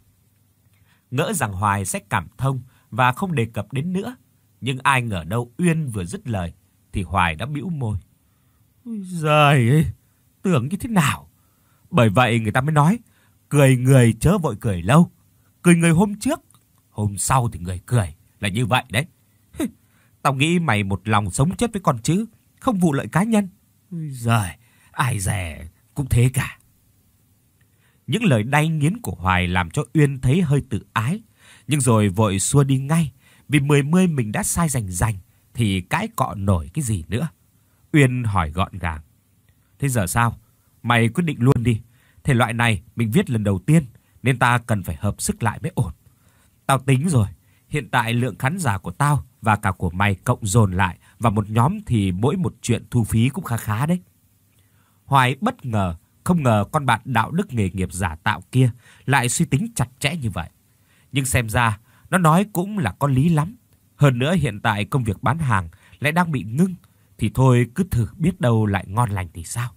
Ngỡ rằng Hoài sẽ cảm thông và không đề cập đến nữa, nhưng ai ngờ đâu Uyên vừa dứt lời thì Hoài đã bĩu môi. Ôi giời ơi, tưởng như thế nào? Bởi vậy người ta mới nói, cười người chớ vội cười lâu. Cười người hôm trước, hôm sau thì người cười, là như vậy đấy. Tao nghĩ mày một lòng sống chết với con chữ, không vụ lợi cá nhân. Ôi giời, ai dè cũng thế cả. Những lời đay nghiến của Hoài làm cho Uyên thấy hơi tự ái, nhưng rồi vội xua đi ngay, vì mười mươi mình đã sai rành rành thì cãi cọ nổi cái gì nữa. Uyên hỏi gọn gàng. Thế giờ sao? Mày quyết định luôn đi. Thể loại này mình viết lần đầu tiên nên ta cần phải hợp sức lại mới ổn. Tao tính rồi, hiện tại lượng khán giả của tao và cả của mày cộng dồn lại vào một nhóm thì mỗi một chuyện thu phí cũng khá khá đấy. Hoài bất ngờ, không ngờ con bạn đạo đức nghề nghiệp giả tạo kia lại suy tính chặt chẽ như vậy. Nhưng xem ra nó nói cũng là có lý lắm. Hơn nữa hiện tại công việc bán hàng lại đang bị ngưng, thì thôi cứ thử biết đâu lại ngon lành thì sao.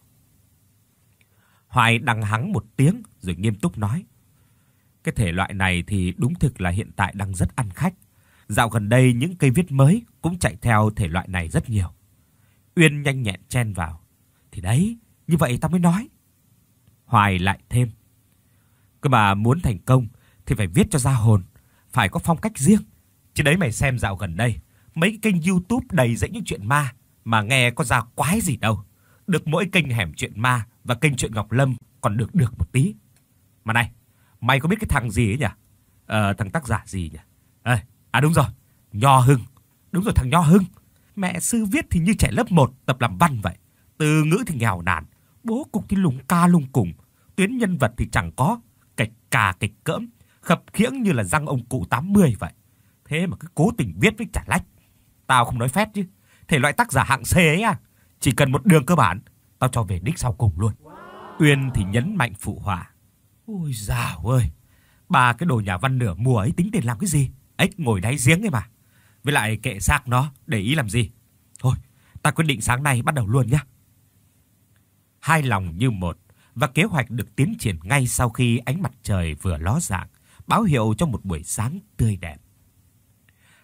Hoài đằng hắng một tiếng rồi nghiêm túc nói. Cái thể loại này thì đúng thực là hiện tại đang rất ăn khách. Dạo gần đây những cây viết mới cũng chạy theo thể loại này rất nhiều. Uyên nhanh nhẹn chen vào. Thì đấy, như vậy tao mới nói. Hoài lại thêm. Cơ mà muốn thành công thì phải viết cho ra hồn, phải có phong cách riêng. Chứ đấy mày xem dạo gần đây, mấy kênh YouTube đầy dẫy những chuyện ma mà nghe có ra quái gì đâu. Được mỗi kênh Hẻm Chuyện Ma và kênh Chuyện Ngọc Lâm còn được được một tí. Mà này, mày có biết cái thằng gì ấy nhỉ? Ờ, thằng tác giả gì nhỉ? À, à đúng rồi, Nho Hưng. Đúng rồi, thằng Nho Hưng. Mẹ sư viết thì như trẻ lớp một tập làm văn vậy. Từ ngữ thì nghèo nàn, bố cục thì lùng ca lùng cùng, tuyến nhân vật thì chẳng có, kịch cà kịch cỡm, khập khiễng như là răng ông cụ tám mươi vậy. Thế mà cứ cố tình viết với chả lách. Tao không nói phét chứ, thể loại tác giả hạng C ấy à, chỉ cần một đường cơ bản, tao cho về đích sau cùng luôn. Uyên thì nhấn mạnh phụ họa. Ôi dào ơi, ba cái đồ nhà văn nửa mùa ấy tính tiền làm cái gì? Ếch ngồi đáy giếng ấy mà. Với lại kệ xác nó, để ý làm gì. Thôi, ta quyết định sáng nay bắt đầu luôn nhá. Hai lòng như một, và kế hoạch được tiến triển ngay sau khi ánh mặt trời vừa ló dạng, báo hiệu cho một buổi sáng tươi đẹp.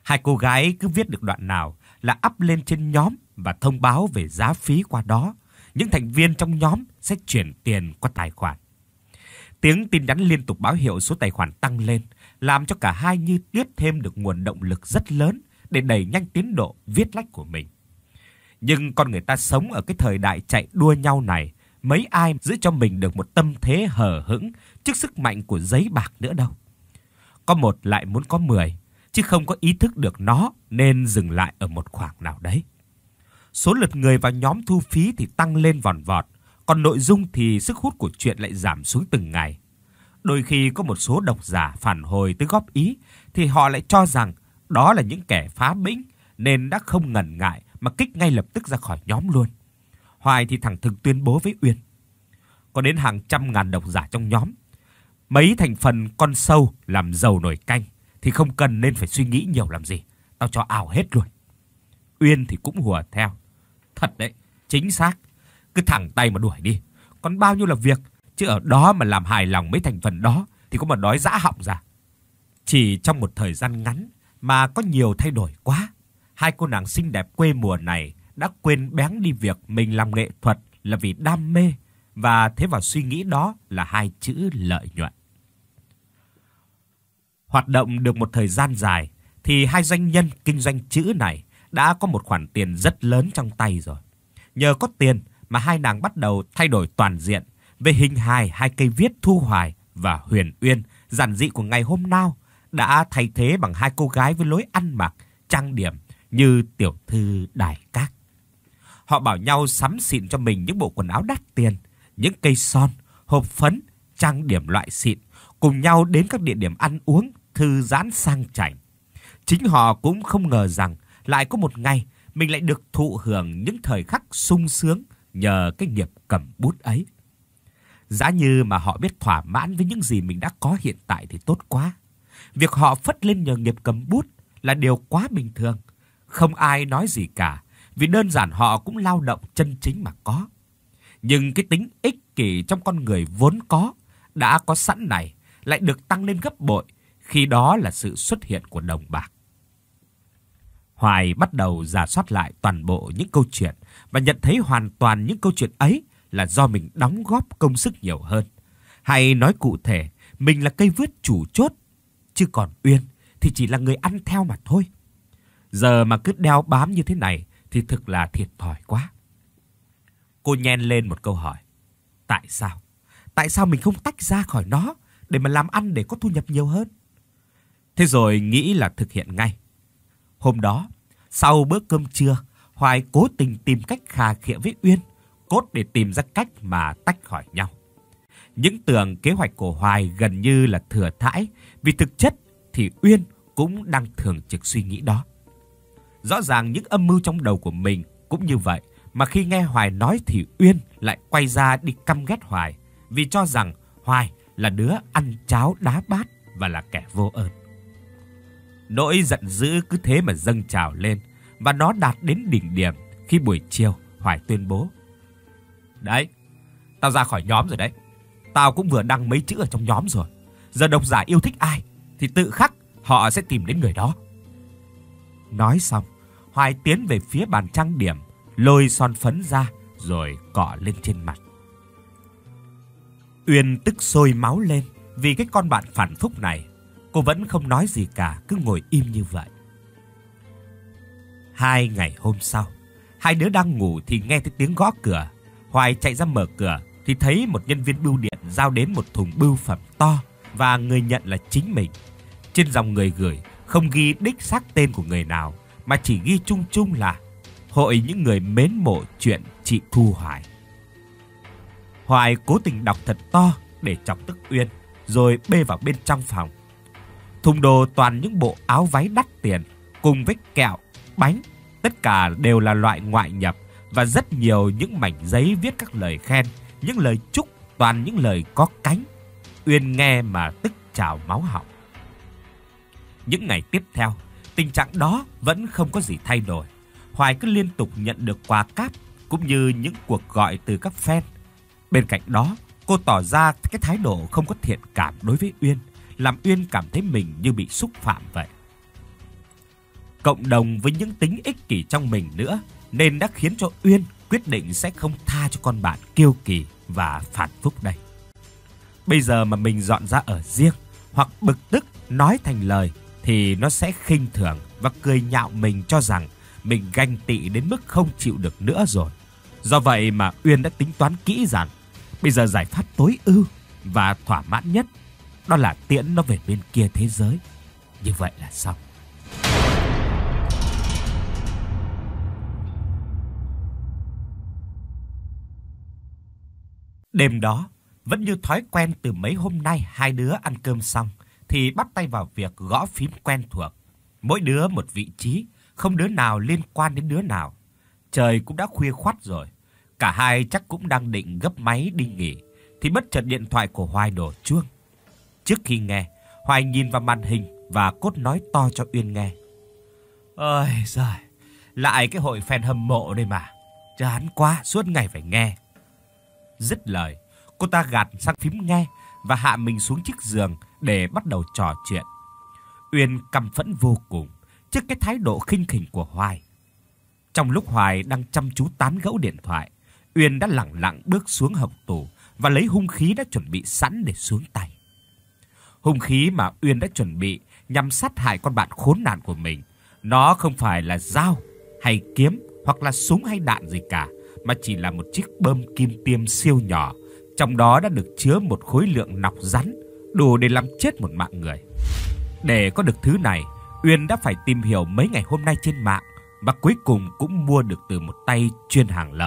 Hai cô gái cứ viết được đoạn nào là up lên trên nhóm và thông báo về giá phí qua đó. Những thành viên trong nhóm sẽ chuyển tiền qua tài khoản. Tiếng tin nhắn liên tục báo hiệu số tài khoản tăng lên, làm cho cả hai như tiết thêm được nguồn động lực rất lớn để đẩy nhanh tiến độ viết lách của mình. Nhưng con người ta sống ở cái thời đại chạy đua nhau này, mấy ai giữ cho mình được một tâm thế hờ hững trước sức mạnh của giấy bạc nữa đâu. Có một lại muốn có mười, chứ không có ý thức được nó nên dừng lại ở một khoảng nào đấy. Số lượt người vào nhóm thu phí thì tăng lên vòn vọt, còn nội dung thì sức hút của chuyện lại giảm xuống từng ngày. Đôi khi có một số độc giả phản hồi tới góp ý thì họ lại cho rằng đó là những kẻ phá bĩnh nên đã không ngần ngại mà kích ngay lập tức ra khỏi nhóm luôn. Hoài thì thẳng thừng tuyên bố với Uyên: có đến hàng trăm ngàn độc giả trong nhóm, mấy thành phần con sâu làm giàu nồi canh thì không cần nên phải suy nghĩ nhiều làm gì, tao cho ào hết luôn. Uyên thì cũng hùa theo: thật đấy, chính xác, cứ thẳng tay mà đuổi đi, còn bao nhiêu là việc, chứ ở đó mà làm hài lòng mấy thành phần đó thì có mà đói dã họng ra. Chỉ trong một thời gian ngắn mà có nhiều thay đổi quá. Hai cô nàng xinh đẹp quê mùa này đã quên bén đi việc mình làm nghệ thuật là vì đam mê, và thế vào suy nghĩ đó là hai chữ lợi nhuận. Hoạt động được một thời gian dài thì hai doanh nhân kinh doanh chữ này đã có một khoản tiền rất lớn trong tay rồi. Nhờ có tiền mà hai nàng bắt đầu thay đổi toàn diện về hình hài. Hai cây viết Thu Hoài và Huyền Uyên giản dị của ngày hôm nào đã thay thế bằng hai cô gái với lối ăn mặc, trang điểm như tiểu thư đài các. Họ bảo nhau sắm xịn cho mình những bộ quần áo đắt tiền, những cây son, hộp phấn, trang điểm loại xịn, cùng nhau đến các địa điểm ăn uống thư giãn sang chảnh. Chính họ cũng không ngờ rằng lại có một ngày mình lại được thụ hưởng những thời khắc sung sướng nhờ cái nghiệp cầm bút ấy. Giá như mà họ biết thỏa mãn với những gì mình đã có hiện tại thì tốt quá. Việc họ phất lên nhờ nghiệp cầm bút là điều quá bình thường. Không ai nói gì cả, vì đơn giản họ cũng lao động chân chính mà có. Nhưng cái tính ích kỷ trong con người vốn có, đã có sẵn này, lại được tăng lên gấp bội khi đó là sự xuất hiện của đồng bạc. Hoài bắt đầu rà soát lại toàn bộ những câu chuyện và nhận thấy hoàn toàn những câu chuyện ấy là do mình đóng góp công sức nhiều hơn. Hay nói cụ thể, mình là cây vướt chủ chốt, chứ còn Uyên thì chỉ là người ăn theo mà thôi. Giờ mà cứ đeo bám như thế này thì thực là thiệt thòi quá. Cô nhen lên một câu hỏi: tại sao? Tại sao mình không tách ra khỏi nó để mà làm ăn để có thu nhập nhiều hơn? Thế rồi nghĩ là thực hiện ngay. Hôm đó, sau bữa cơm trưa, Hoài cố tình tìm cách khà khịa với Uyên, cốt để tìm ra cách mà tách khỏi nhau. Những tưởng kế hoạch của Hoài gần như là thừa thãi, vì thực chất thì Uyên cũng đang thường trực suy nghĩ đó. Rõ ràng những âm mưu trong đầu của mình cũng như vậy, mà khi nghe Hoài nói thì Uyên lại quay ra đi căm ghét Hoài, vì cho rằng Hoài là đứa ăn cháo đá bát và là kẻ vô ơn. Nỗi giận dữ cứ thế mà dâng trào lên, và nó đạt đến đỉnh điểm khi buổi chiều Hoài tuyên bố: đấy, tao ra khỏi nhóm rồi đấy. Tao cũng vừa đăng mấy chữ ở trong nhóm rồi. Giờ độc giả yêu thích ai thì tự khắc họ sẽ tìm đến người đó. Nói xong, Hoài tiến về phía bàn trang điểm, lôi son phấn ra rồi cọ lên trên mặt. Uyên tức sôi máu lên vì cái con bạn phản phúc này. Cô vẫn không nói gì cả, cứ ngồi im như vậy. Hai ngày hôm sau, hai đứa đang ngủ thì nghe thấy tiếng gõ cửa. Hoài chạy ra mở cửa thì thấy một nhân viên bưu điện giao đến một thùng bưu phẩm to, và người nhận là chính mình. Trên dòng người gửi không ghi đích xác tên của người nào, mà chỉ ghi chung chung là Hội những người mến mộ chuyện chị Thu Hoài. Hoài cố tình đọc thật to để chọc tức Uyên, rồi bê vào bên trong phòng. Thùng đồ toàn những bộ áo váy đắt tiền, cùng với kẹo, bánh, tất cả đều là loại ngoại nhập, và rất nhiều những mảnh giấy viết các lời khen, những lời chúc, toàn những lời có cánh. Uyên nghe mà tức trào máu họng. Những ngày tiếp theo, tình trạng đó vẫn không có gì thay đổi. Hoài cứ liên tục nhận được quà cáp cũng như những cuộc gọi từ các fan. Bên cạnh đó, cô tỏ ra cái thái độ không có thiện cảm đối với Uyên, làm Uyên cảm thấy mình như bị xúc phạm vậy. cộng đồng với những tính ích kỷ trong mình nữa, nên đã khiến cho Uyên quyết định sẽ không tha cho con bạn kiêu kỳ và phản phúc đây. Bây giờ mà mình dọn ra ở riêng hoặc bực tức nói thành lời thì nó sẽ khinh thường và cười nhạo mình, cho rằng mình ganh tị đến mức không chịu được nữa rồi. Do vậy mà Uyên đã tính toán kỹ rằng bây giờ giải pháp tối ưu và thỏa mãn nhất đó là tiễn nó về bên kia thế giới. Như vậy là xong. Đêm đó, vẫn như thói quen từ mấy hôm nay, hai đứa ăn cơm xong thì bắt tay vào việc gõ phím quen thuộc. Mỗi đứa một vị trí, không đứa nào liên quan đến đứa nào. Trời cũng đã khuya khoắt rồi, cả hai chắc cũng đang định gấp máy đi nghỉ thì bất chợt điện thoại của Hoài đổ chuông. Trước khi nghe, Hoài nhìn vào màn hình và cốt nói to cho Uyên nghe. Ôi giời, lại cái hội fan hâm mộ đây mà. Chán quá, suốt ngày phải nghe. Dứt lời, cô ta gạt sang phím nghe và hạ mình xuống chiếc giường để bắt đầu trò chuyện. Uyên căm phẫn vô cùng trước cái thái độ khinh khỉnh của Hoài. Trong lúc Hoài đang chăm chú tán gẫu điện thoại, Uyên đã lẳng lặng bước xuống hộc tủ và lấy hung khí đã chuẩn bị sẵn để xuống tay. Hung khí mà Uyên đã chuẩn bị nhằm sát hại con bạn khốn nạn của mình, nó không phải là dao hay kiếm hoặc là súng hay đạn gì cả, mà chỉ là một chiếc bơm kim tiêm siêu nhỏ, trong đó đã được chứa một khối lượng nọc rắn đủ để làm chết một mạng người. Để có được thứ này, Uyên đã phải tìm hiểu mấy ngày hôm nay trên mạng và cuối cùng cũng mua được từ một tay chuyên hàng lậu.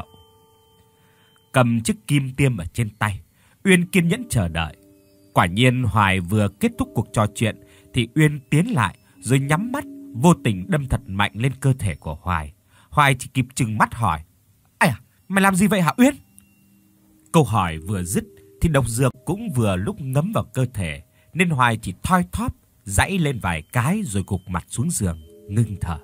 Cầm chiếc kim tiêm ở trên tay, Uyên kiên nhẫn chờ đợi. Quả nhiên Hoài vừa kết thúc cuộc trò chuyện thì Uyên tiến lại rồi nhắm mắt, vô tình đâm thật mạnh lên cơ thể của Hoài. Hoài chỉ kịp trừng mắt hỏi: "Ai à, mày làm gì vậy hả Uyên?" Câu hỏi vừa dứt thì độc dược cũng vừa lúc ngấm vào cơ thể, nên Hoài chỉ thoi thóp giãy lên vài cái rồi gục mặt xuống giường ngưng thở.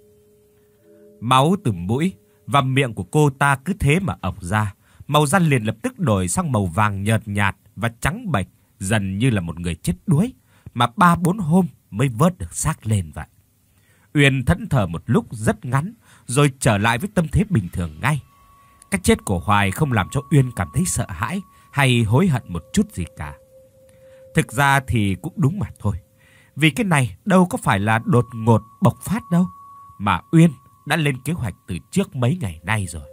Máu từ mũi và miệng của cô ta cứ thế mà ọc ra, màu da liền lập tức đổi sang màu vàng nhợt nhạt và trắng bệch, dần như là một người chết đuối mà ba bốn hôm mới vớt được xác lên vậy. Uyên thẫn thờ một lúc rất ngắn rồi trở lại với tâm thế bình thường ngay. Cái chết của Hoài không làm cho Uyên cảm thấy sợ hãi hay hối hận một chút gì cả. Thực ra thì cũng đúng mà thôi, vì cái này đâu có phải là đột ngột bộc phát đâu, mà Uyên đã lên kế hoạch từ trước mấy ngày nay rồi.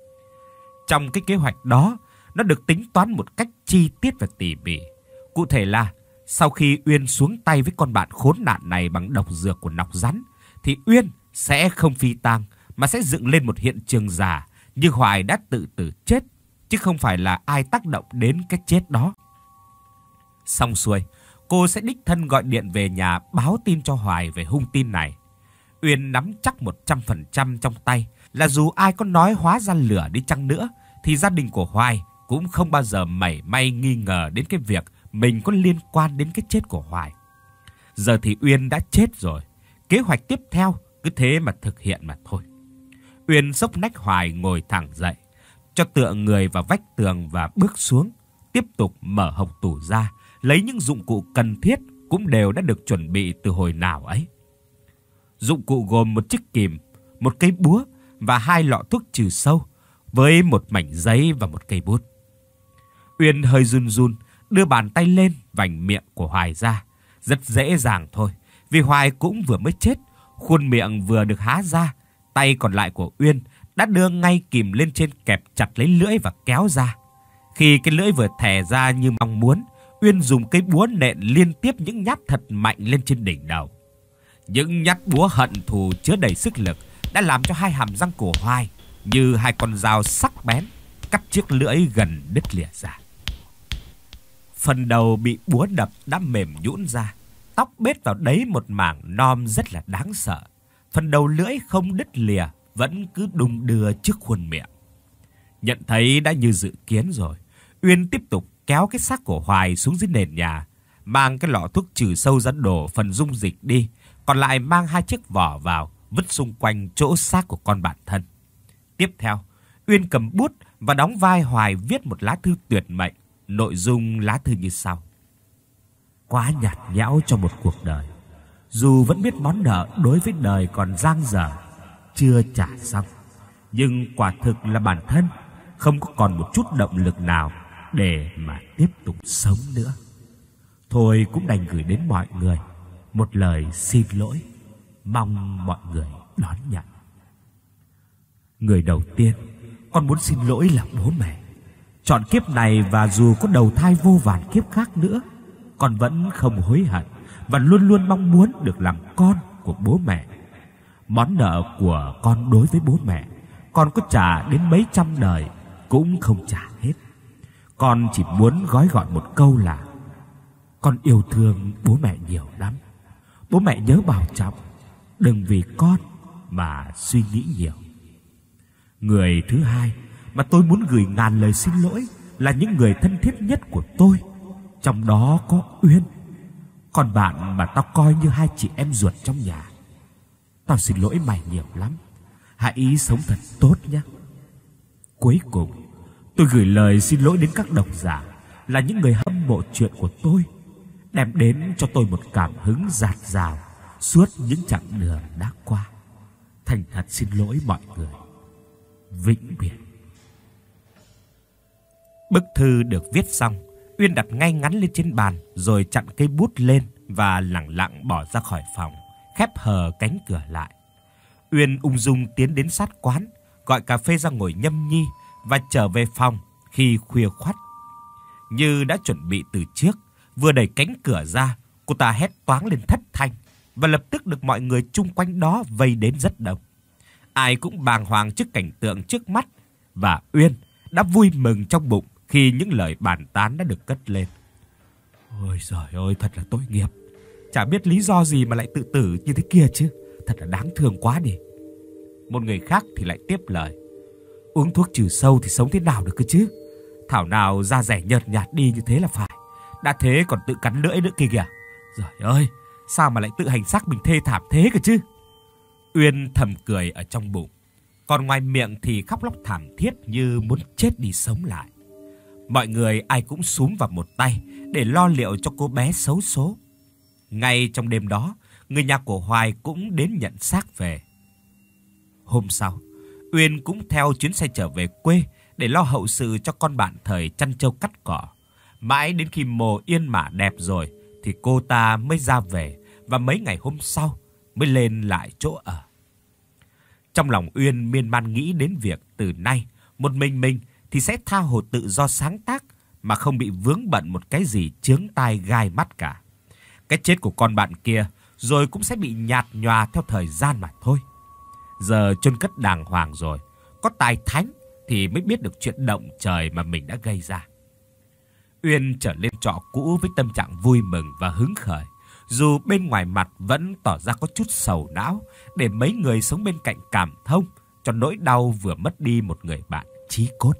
Trong cái kế hoạch đó, nó được tính toán một cách chi tiết và tỉ mỉ. Cụ thể là sau khi Uyên xuống tay với con bạn khốn nạn này bằng độc dược của nọc rắn, thì Uyên sẽ không phi tang mà sẽ dựng lên một hiện trường giả như Hoài đã tự tử chết, chứ không phải là ai tác động đến cái chết đó. Xong xuôi, cô sẽ đích thân gọi điện về nhà báo tin cho Hoài về hung tin này. Uyên nắm chắc một trăm phần trăm trong tay là dù ai có nói hóa ra lửa đi chăng nữa thì gia đình của Hoài cũng không bao giờ mảy may nghi ngờ đến cái việc mình có liên quan đến cái chết của Hoài. Giờ thì Uyên đã chết rồi, kế hoạch tiếp theo cứ thế mà thực hiện mà thôi. Uyên xốc nách Hoài ngồi thẳng dậy, cho tựa người vào vách tường và bước xuống, tiếp tục mở hộc tủ ra, lấy những dụng cụ cần thiết cũng đều đã được chuẩn bị từ hồi nào ấy. Dụng cụ gồm một chiếc kìm, một cây búa và hai lọ thuốc trừ sâu với một mảnh giấy và một cây bút. Uyên hơi run run đưa bàn tay lên vành miệng của Hoài ra. Rất dễ dàng thôi, vì Hoài cũng vừa mới chết, khuôn miệng vừa được há ra, tay còn lại của Uyên đã đưa ngay kìm lên trên kẹp chặt lấy lưỡi và kéo ra. Khi cái lưỡi vừa thè ra như mong muốn, Uyên dùng cây búa nện liên tiếp những nhát thật mạnh lên trên đỉnh đầu. Những nhát búa hận thù chứa đầy sức lực đã làm cho hai hàm răng của Hoài như hai con dao sắc bén cắt chiếc lưỡi gần đứt lìa ra. Phần đầu bị búa đập đã mềm nhũn ra, tóc bết vào đấy một mảng nom rất là đáng sợ. Phần đầu lưỡi không đứt lìa vẫn cứ đung đưa trước khuôn miệng. Nhận thấy đã như dự kiến rồi, Uyên tiếp tục kéo cái xác của Hoài xuống dưới nền nhà, mang cái lọ thuốc trừ sâu ra đổ phần dung dịch đi, còn lại mang hai chiếc vỏ vào, vứt xung quanh chỗ xác của con bạn thân. Tiếp theo, Uyên cầm bút và đóng vai Hoài viết một lá thư tuyệt mệnh. Nội dung lá thư như sau: quá nhạt nhẽo cho một cuộc đời, Dù vẫn biết món nợ đối với đời còn dang dở, chưa trả xong, nhưng quả thực là bản thân không có còn một chút động lực nào để mà tiếp tục sống nữa. Thôi cũng đành gửi đến mọi người một lời xin lỗi, mong mọi người đón nhận. Người đầu tiên con muốn xin lỗi là bố mẹ. Chọn kiếp này và dù có đầu thai vô vàn kiếp khác nữa, con vẫn không hối hận và luôn luôn mong muốn được làm con của bố mẹ. Món nợ của con đối với bố mẹ, con có trả đến mấy trăm đời cũng không trả hết. Con chỉ muốn gói gọn một câu là: con yêu thương bố mẹ nhiều lắm. Bố mẹ nhớ bảo trọng, đừng vì con mà suy nghĩ nhiều. Người thứ hai mà tôi muốn gửi ngàn lời xin lỗi là những người thân thiết nhất của tôi, trong đó có Uyên, con bạn mà tao coi như hai chị em ruột trong nhà. Tao xin lỗi mày nhiều lắm, hãy sống thật tốt nhé. Cuối cùng, tôi gửi lời xin lỗi đến các độc giả là những người hâm mộ chuyện của tôi, đem đến cho tôi một cảm hứng dạt dào suốt những chặng đường đã qua. Thành thật xin lỗi mọi người. Vĩnh biệt. Bức thư được viết xong, Uyên đặt ngay ngắn lên trên bàn rồi chặn cây bút lên và lẳng lặng bỏ ra khỏi phòng, khép hờ cánh cửa lại. Uyên ung dung tiến đến sát quán, gọi cà phê ra ngồi nhâm nhi và trở về phòng khi khuya khoắt. Như đã chuẩn bị từ trước, vừa đẩy cánh cửa ra, cô ta hét toáng lên thất thanh và lập tức được mọi người chung quanh đó vây đến rất đông. Ai cũng bàng hoàng trước cảnh tượng trước mắt, và Uyên đã vui mừng trong bụng khi những lời bàn tán đã được cất lên. Ôi giời ơi, thật là tội nghiệp. Chả biết lý do gì mà lại tự tử như thế kia chứ. Thật là đáng thương quá đi. Một người khác thì lại tiếp lời: uống thuốc trừ sâu thì sống thế nào được cơ chứ. Thảo nào da rẻ nhợt nhạt đi như thế là phải. Đã thế còn tự cắn lưỡi nữa kia kìa. Giời ơi, sao mà lại tự hành xác mình thê thảm thế cơ chứ. Uyên thầm cười ở trong bụng, còn ngoài miệng thì khóc lóc thảm thiết như muốn chết đi sống lại. Mọi người ai cũng xúm vào một tay để lo liệu cho cô bé xấu số. Ngay trong đêm đó, người nhà của Hoài cũng đến nhận xác về. Hôm sau, Uyên cũng theo chuyến xe trở về quê để lo hậu sự cho con bạn thời chăn trâu cắt cỏ. Mãi đến khi mồ yên mả đẹp rồi thì cô ta mới ra về, và mấy ngày hôm sau mới lên lại chỗ ở. Trong lòng Uyên miên man nghĩ đến việc từ nay một mình mình thì sẽ tha hồ tự do sáng tác mà không bị vướng bận một cái gì chướng tai gai mắt cả. Cái chết của con bạn kia rồi cũng sẽ bị nhạt nhòa theo thời gian mà thôi. Giờ chôn cất đàng hoàng rồi, có tài thánh thì mới biết được chuyện động trời mà mình đã gây ra. Uyên trở lên trọ cũ với tâm trạng vui mừng và hứng khởi, dù bên ngoài mặt vẫn tỏ ra có chút sầu não để mấy người sống bên cạnh cảm thông cho nỗi đau vừa mất đi một người bạn chí cốt.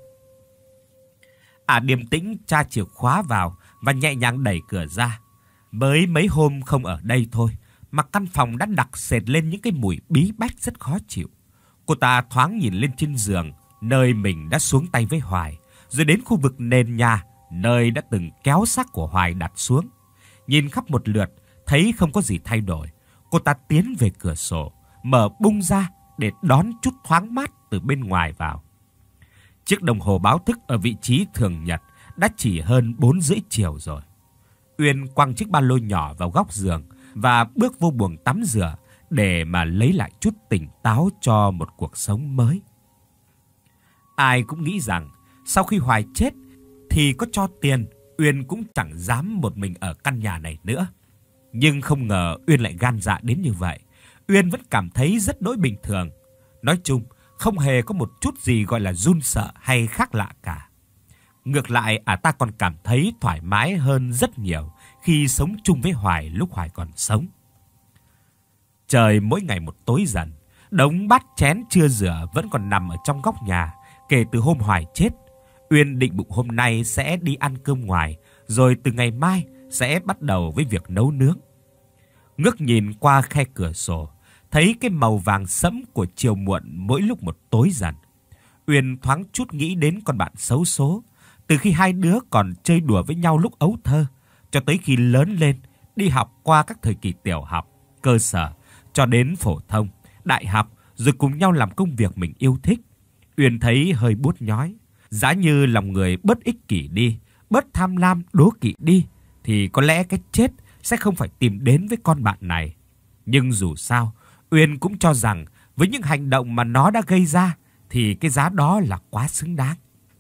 À điềm tĩnh tra chìa khóa vào và nhẹ nhàng đẩy cửa ra. Mới mấy hôm không ở đây thôi mà căn phòng đã đặc sệt lên những cái mùi bí bách rất khó chịu. Cô ta thoáng nhìn lên trên giường nơi mình đã xuống tay với Hoài, rồi đến khu vực nền nhà nơi đã từng kéo xác của Hoài đặt xuống. Nhìn khắp một lượt, thấy không có gì thay đổi, cô ta tiến về cửa sổ, mở bung ra để đón chút thoáng mát từ bên ngoài vào. Chiếc đồng hồ báo thức ở vị trí thường nhật đã chỉ hơn bốn rưỡi chiều rồi. Uyên quăng chiếc ba lô nhỏ vào góc giường và bước vô buồng tắm rửa để mà lấy lại chút tỉnh táo cho một cuộc sống mới. Ai cũng nghĩ rằng sau khi Hoài chết thì có cho tiền, Uyên cũng chẳng dám một mình ở căn nhà này nữa. Nhưng không ngờ Uyên lại gan dạ đến như vậy. Uyên vẫn cảm thấy rất đỗi bình thường. Nói chung, không hề có một chút gì gọi là run sợ hay khác lạ cả. Ngược lại, à ta còn cảm thấy thoải mái hơn rất nhiều khi sống chung với Hoài lúc Hoài còn sống. Trời mỗi ngày một tối dần, đống bát chén chưa rửa vẫn còn nằm ở trong góc nhà kể từ hôm Hoài chết. Uyên định bụng hôm nay sẽ đi ăn cơm ngoài, rồi từ ngày mai sẽ bắt đầu với việc nấu nướng. Ngước nhìn qua khe cửa sổ, thấy cái màu vàng sẫm của chiều muộn mỗi lúc một tối dần. Uyên thoáng chút nghĩ đến con bạn xấu số, từ khi hai đứa còn chơi đùa với nhau lúc ấu thơ, cho tới khi lớn lên, đi học qua các thời kỳ tiểu học. cơ sở cho đến phổ thông, đại học, rồi cùng nhau làm công việc mình yêu thích. Uyên thấy hơi buốt nhói. Giá như lòng người bớt ích kỷ đi, bớt tham lam đố kỵ đi, thì có lẽ cái chết sẽ không phải tìm đến với con bạn này. Nhưng dù sao, Uyên cũng cho rằng với những hành động mà nó đã gây ra thì cái giá đó là quá xứng đáng.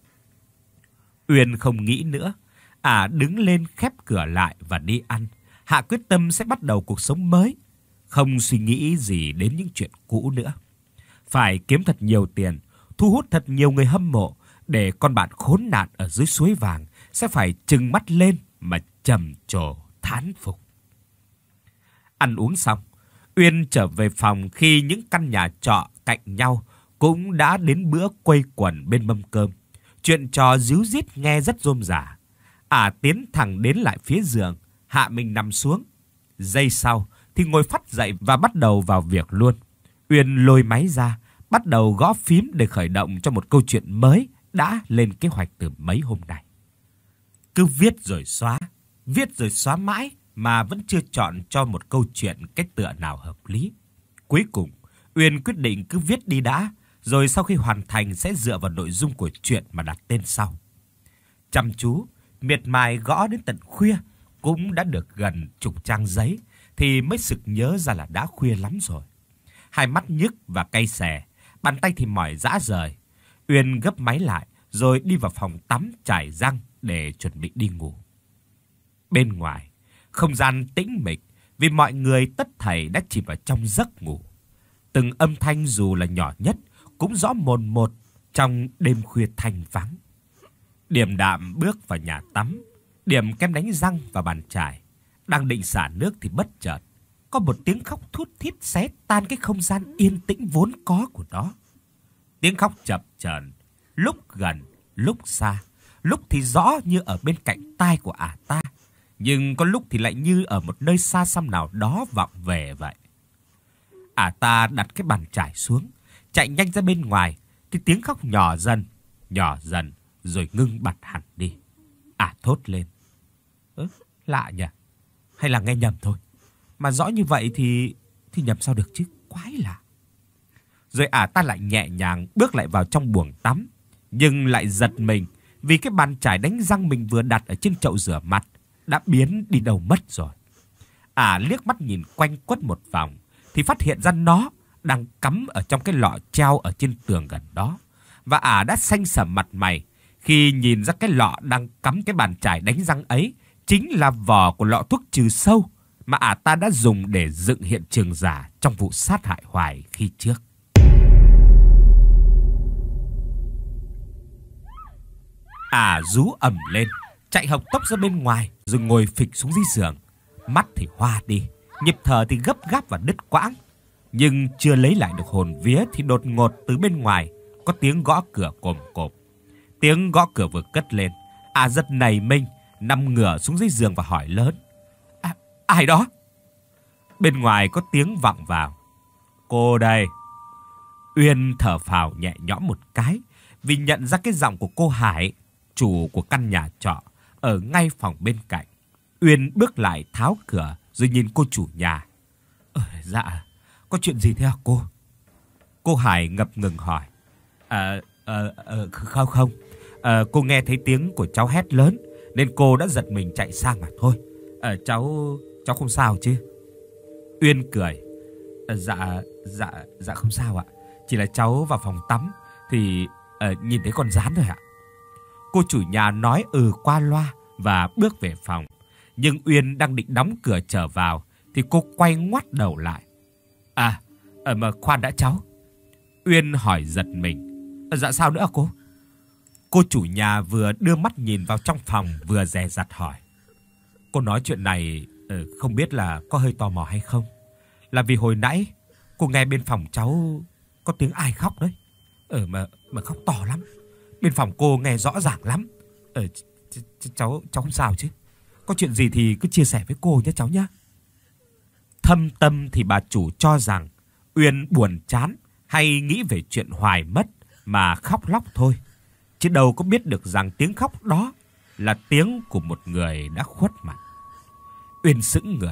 Uyên không nghĩ nữa. À đứng lên khép cửa lại và đi ăn. Hạ quyết tâm sẽ bắt đầu cuộc sống mới, không suy nghĩ gì đến những chuyện cũ nữa. Phải kiếm thật nhiều tiền, thu hút thật nhiều người hâm mộ, để con bạn khốn nạn ở dưới suối vàng sẽ phải trừng mắt lên mà trầm trồ thán phục. Ăn uống xong, Uyên trở về phòng khi những căn nhà trọ cạnh nhau cũng đã đến bữa quây quần bên mâm cơm. Chuyện trò díu dít nghe rất rôm rả. À tiến thẳng đến lại phía giường, hạ mình nằm xuống. Giây sau thì ngồi phắt dậy và bắt đầu vào việc luôn. Uyên lôi máy ra, bắt đầu gõ phím để khởi động cho một câu chuyện mới đã lên kế hoạch từ mấy hôm nay. Cứ viết rồi xóa, viết rồi xóa mãi mà vẫn chưa chọn cho một câu chuyện cái tựa nào hợp lý. Cuối cùng, Uyên quyết định cứ viết đi đã, rồi sau khi hoàn thành sẽ dựa vào nội dung của chuyện mà đặt tên sau. Chăm chú, miệt mài gõ đến tận khuya, cũng đã được gần chục trang giấy thì mới sực nhớ ra là đã khuya lắm rồi. Hai mắt nhức và cay xè, bàn tay thì mỏi rã rời. Uyên gấp máy lại rồi đi vào phòng tắm chải răng để chuẩn bị đi ngủ. Bên ngoài, không gian tĩnh mịch vì mọi người tất thảy đã chìm vào trong giấc ngủ. Từng âm thanh dù là nhỏ nhất cũng rõ mồn một trong đêm khuya thanh vắng. Điềm đạm bước vào nhà tắm, điểm kem đánh răng vào bàn chải. Đang định xả nước thì bất chợt có một tiếng khóc thút thít xé tan cái không gian yên tĩnh vốn có của nó. Tiếng khóc chập chờn, lúc gần, lúc xa, lúc thì rõ như ở bên cạnh tai của ả ta, nhưng có lúc thì lại như ở một nơi xa xăm nào đó vọng về vậy. Ả ta đặt cái bàn chải xuống, chạy nhanh ra bên ngoài, thì tiếng khóc nhỏ dần, nhỏ dần rồi ngưng bặt hẳn đi. Ả thốt lên: "Ơ, lạ nhỉ? Hay là nghe nhầm thôi? Mà rõ như vậy thì thì nhầm sao được chứ, quái lạ." Rồi ả ta lại nhẹ nhàng bước lại vào trong buồng tắm, nhưng lại giật mình vì cái bàn chải đánh răng mình vừa đặt ở trên chậu rửa mặt đã biến đi đâu mất rồi. Ả liếc mắt nhìn quanh quất một vòng thì phát hiện ra nó đang cắm ở trong cái lọ treo ở trên tường gần đó. Và ả đã xanh xẩm mặt mày khi nhìn ra cái lọ đang cắm cái bàn chải đánh răng ấy chính là vỏ của lọ thuốc trừ sâu mà ả ta đã dùng để dựng hiện trường giả trong vụ sát hại Hoài khi trước. Ả rú ầm lên, chạy hộc tốc ra bên ngoài rồi ngồi phịch xuống dưới giường. Mắt thì hoa đi, nhịp thở thì gấp gáp và đứt quãng. Nhưng chưa lấy lại được hồn vía thì đột ngột từ bên ngoài có tiếng gõ cửa cồm cộp. Tiếng gõ cửa vừa cất lên, Ả giật nảy mình, nằm ngửa xuống dưới giường và hỏi lớn: à, ai đó? Bên ngoài có tiếng vọng vào: "Cô đây." Uyên thở phào nhẹ nhõm một cái vì nhận ra cái giọng của cô Hải, chủ của căn nhà trọ ở ngay phòng bên cạnh. Uyên bước lại tháo cửa rồi nhìn cô chủ nhà. Ờ, dạ, có chuyện gì thế hả cô? Cô Hải ngập ngừng hỏi. À, à, à, không không, à, cô nghe thấy tiếng của cháu hét lớn nên cô đã giật mình chạy sang mà thôi. À, cháu, cháu không sao chứ? Uyên cười. À, dạ, dạ, dạ không sao ạ. Chỉ là cháu vào phòng tắm thì à, nhìn thấy con gián thôi ạ. Cô chủ nhà nói ừ qua loa và bước về phòng. Nhưng Uyên đang định đóng cửa trở vào thì cô quay ngoắt đầu lại. À, à mà khoan đã cháu. Uyên hỏi giật mình. À, dạ sao nữa cô? Cô chủ nhà vừa đưa mắt nhìn vào trong phòng vừa dè dặt hỏi. Cô nói chuyện này không biết là có hơi tò mò hay không? Là vì hồi nãy cô nghe bên phòng cháu có tiếng ai khóc đấy. Ờ mà mà khóc to lắm. Bên phòng cô nghe rõ ràng lắm. Ờ ch ch cháu cháu không sao chứ? Có chuyện gì thì cứ chia sẻ với cô nhé cháu nhé. Thâm tâm thì bà chủ cho rằng Uyên buồn chán hay nghĩ về chuyện Hoài mất mà khóc lóc thôi, chứ đâu có biết được rằng tiếng khóc đó là tiếng của một người đã khuất mặt. Uyên sững người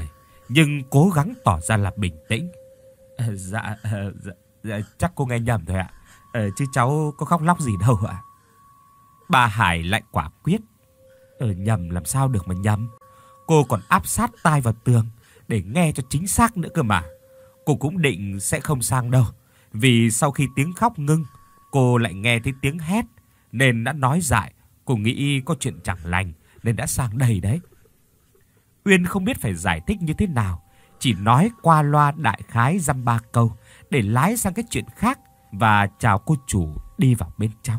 nhưng cố gắng tỏ ra là bình tĩnh. À, dạ, à, dạ, dạ, chắc cô nghe nhầm thôi ạ. À, chứ cháu có khóc lóc gì đâu ạ. Bà Hải lại quả quyết. Ờ, nhầm làm sao được mà nhầm. Cô còn áp sát tai vào tường để nghe cho chính xác nữa cơ mà. Cô cũng định sẽ không sang đâu, vì sau khi tiếng khóc ngưng, cô lại nghe thấy tiếng hét nên đã nói dại. Cô nghĩ có chuyện chẳng lành nên đã sang đây đấy. Uyên không biết phải giải thích như thế nào, chỉ nói qua loa đại khái dăm ba câu để lái sang cái chuyện khác và chào cô chủ đi vào bên trong.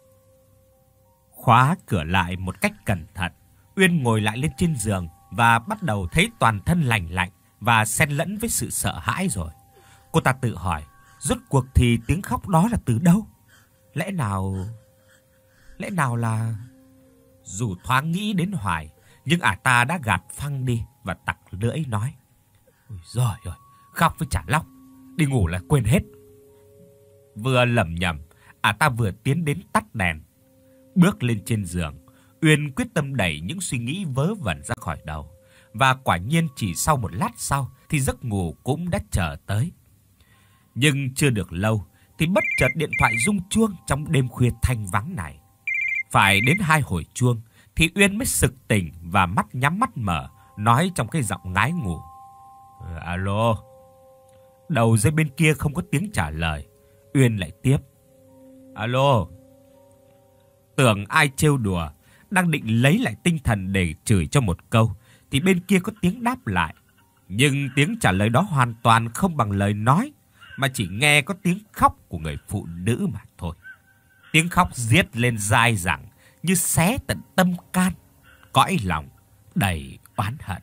Khóa cửa lại một cách cẩn thận, Uyên ngồi lại lên trên giường và bắt đầu thấy toàn thân lạnh lạnh và xen lẫn với sự sợ hãi rồi. Cô ta tự hỏi, rốt cuộc thì tiếng khóc đó là từ đâu? Lẽ nào... Lẽ nào là... Dù thoáng nghĩ đến hoài, nhưng ả ta đã gạt phăng đi và tặc lưỡi nói. Ôi giời ơi, khóc với chả lóc, đi ngủ là quên hết. Vừa lẩm nhẩm, ả ta vừa tiến đến tắt đèn. Bước lên trên giường, Uyên quyết tâm đẩy những suy nghĩ vớ vẩn ra khỏi đầu. Và quả nhiên chỉ sau một lát sau thì giấc ngủ cũng đã trở tới. Nhưng chưa được lâu thì bất chợt điện thoại rung chuông trong đêm khuya thanh vắng này. Phải đến hai hồi chuông thì Uyên mới sực tỉnh và mắt nhắm mắt mở, nói trong cái giọng ngái ngủ. Alo. Đầu dây bên kia không có tiếng trả lời. Uyên lại tiếp. Alo. Tưởng ai trêu đùa, đang định lấy lại tinh thần để chửi cho một câu thì bên kia có tiếng đáp lại. Nhưng tiếng trả lời đó hoàn toàn không bằng lời nói, mà chỉ nghe có tiếng khóc của người phụ nữ mà thôi. Tiếng khóc giết lên dai dẳng như xé tận tâm can, cõi lòng đầy oán hận.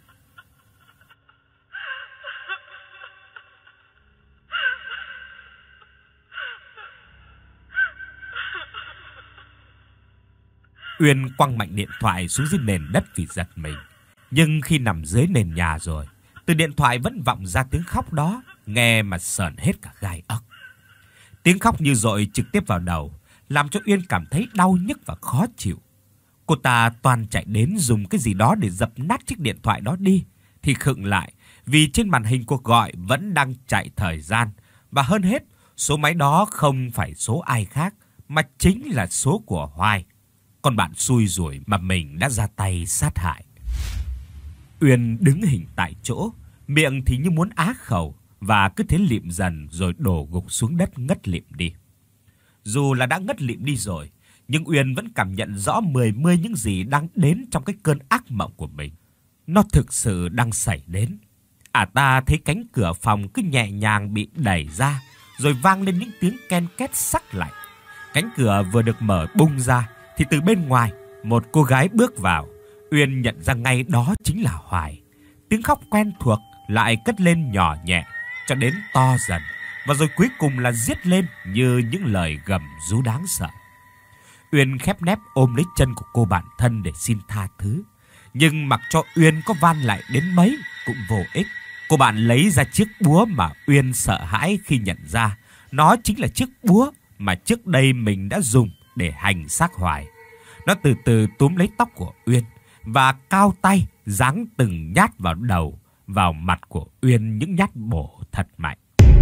Uyên quăng mạnh điện thoại xuống dưới nền đất vì giật mình. Nhưng khi nằm dưới nền nhà rồi, từ điện thoại vẫn vọng ra tiếng khóc đó, nghe mà sởn hết cả gai ốc. Tiếng khóc như dội trực tiếp vào đầu, làm cho Uyên cảm thấy đau nhức và khó chịu. Cô ta toàn chạy đến dùng cái gì đó để dập nát chiếc điện thoại đó đi, thì khựng lại vì trên màn hình cuộc gọi vẫn đang chạy thời gian. Và hơn hết, số máy đó không phải số ai khác, mà chính là số của Hoài, con bạn xui rủi mà mình đã ra tay sát hại. Uyên đứng hình tại chỗ, miệng thì như muốn á khẩu, và cứ thế lịm dần rồi đổ gục xuống đất ngất lịm đi. Dù là đã ngất lịm đi rồi, nhưng Uyên vẫn cảm nhận rõ mười mươi những gì đang đến trong cái cơn ác mộng của mình. Nó thực sự đang xảy đến. Ả ta thấy cánh cửa phòng cứ nhẹ nhàng bị đẩy ra, rồi vang lên những tiếng ken két sắc lạnh. Cánh cửa vừa được mở bung ra, thì từ bên ngoài, một cô gái bước vào. Uyên nhận ra ngay đó chính là Hoài. Tiếng khóc quen thuộc lại cất lên nhỏ nhẹ, cho đến to dần, và rồi cuối cùng là giết lên như những lời gầm rú đáng sợ. Uyên khép nép ôm lấy chân của cô bạn thân để xin tha thứ. Nhưng mặc cho Uyên có van lại đến mấy cũng vô ích. Cô bạn lấy ra chiếc búa mà Uyên sợ hãi khi nhận ra. Nó chính là chiếc búa mà trước đây mình đã dùng để hành xác Hoài. Nó từ từ túm lấy tóc của Uyên và cao tay giáng từng nhát vào đầu, vào mặt của Uyên những nhát bổ thật mạnh.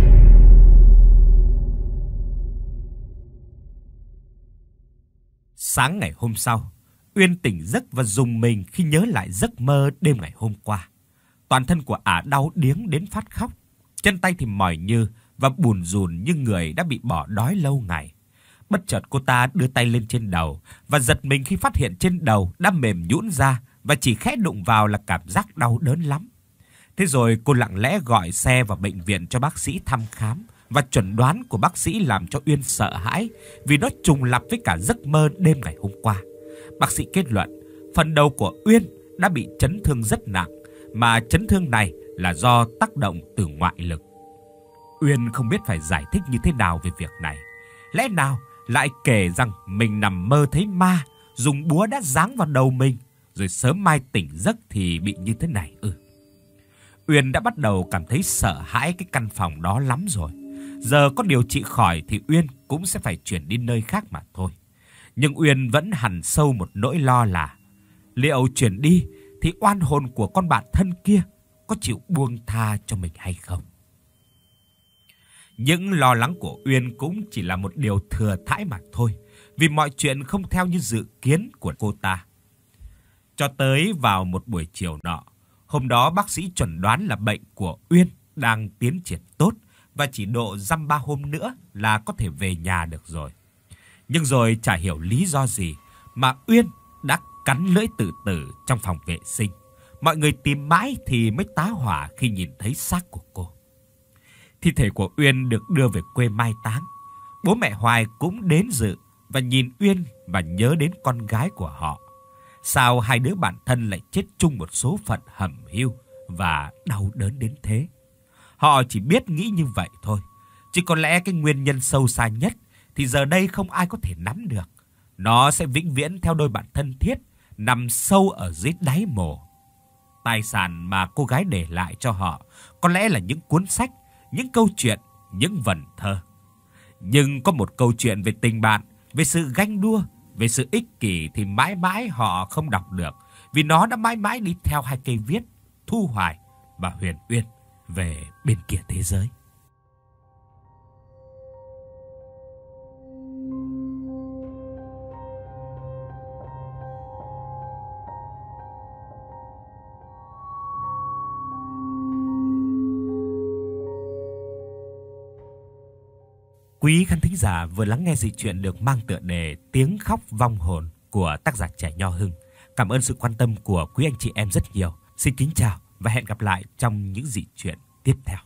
Sáng ngày hôm sau, Uyên tỉnh giấc và rùng mình khi nhớ lại giấc mơ đêm ngày hôm qua. Toàn thân của ả đau điếng đến phát khóc, chân tay thì mỏi nhừ và bùn rùn như người đã bị bỏ đói lâu ngày. Bất chợt cô ta đưa tay lên trên đầu và giật mình khi phát hiện trên đầu đã mềm nhũn ra và chỉ khẽ đụng vào là cảm giác đau đớn lắm. Thế rồi cô lặng lẽ gọi xe vào bệnh viện cho bác sĩ thăm khám, và chuẩn đoán của bác sĩ làm cho Uyên sợ hãi vì nó trùng lặp với cả giấc mơ đêm ngày hôm qua. Bác sĩ kết luận phần đầu của Uyên đã bị chấn thương rất nặng, mà chấn thương này là do tác động từ ngoại lực. Uyên không biết phải giải thích như thế nào về việc này. Lẽ nào lại kể rằng mình nằm mơ thấy ma dùng búa đã giáng vào đầu mình, rồi sớm mai tỉnh giấc thì bị như thế này ư? Ừ. Uyên đã bắt đầu cảm thấy sợ hãi cái căn phòng đó lắm rồi. Giờ có điều trị khỏi thì Uyên cũng sẽ phải chuyển đi nơi khác mà thôi. Nhưng Uyên vẫn hằn sâu một nỗi lo là liệu chuyển đi thì oan hồn của con bạn thân kia có chịu buông tha cho mình hay không. Những lo lắng của Uyên cũng chỉ là một điều thừa thãi mà thôi, vì mọi chuyện không theo như dự kiến của cô ta. Cho tới vào một buổi chiều nọ, hôm đó bác sĩ chuẩn đoán là bệnh của Uyên đang tiến triển tốt và chỉ độ dăm ba hôm nữa là có thể về nhà được rồi. Nhưng rồi chả hiểu lý do gì mà Uyên đã cắn lưỡi tự tử trong phòng vệ sinh. Mọi người tìm mãi thì mới tá hỏa khi nhìn thấy xác của cô. Thi thể của Uyên được đưa về quê mai táng. Bố mẹ Hoài cũng đến dự và nhìn Uyên và nhớ đến con gái của họ. Sao hai đứa bạn thân lại chết chung một số phận hẩm hiu và đau đớn đến thế? Họ chỉ biết nghĩ như vậy thôi. Chứ có lẽ cái nguyên nhân sâu xa nhất thì giờ đây không ai có thể nắm được. Nó sẽ vĩnh viễn theo đôi bạn thân thiết nằm sâu ở dưới đáy mồ. Tài sản mà cô gái để lại cho họ có lẽ là những cuốn sách, những câu chuyện, những vần thơ. Nhưng có một câu chuyện về tình bạn, về sự ganh đua, về sự ích kỷ thì mãi mãi họ không đọc được, vì nó đã mãi mãi đi theo hai cây viết Thu Hoài và Huyền Uyên về bên kia thế giới. Quý khán thính giả vừa lắng nghe dị truyện được mang tựa đề Tiếng khóc vong hồn của tác giả Trẻ Nho Hưng. Cảm ơn sự quan tâm của quý anh chị em rất nhiều. Xin kính chào và hẹn gặp lại trong những dị truyện tiếp theo.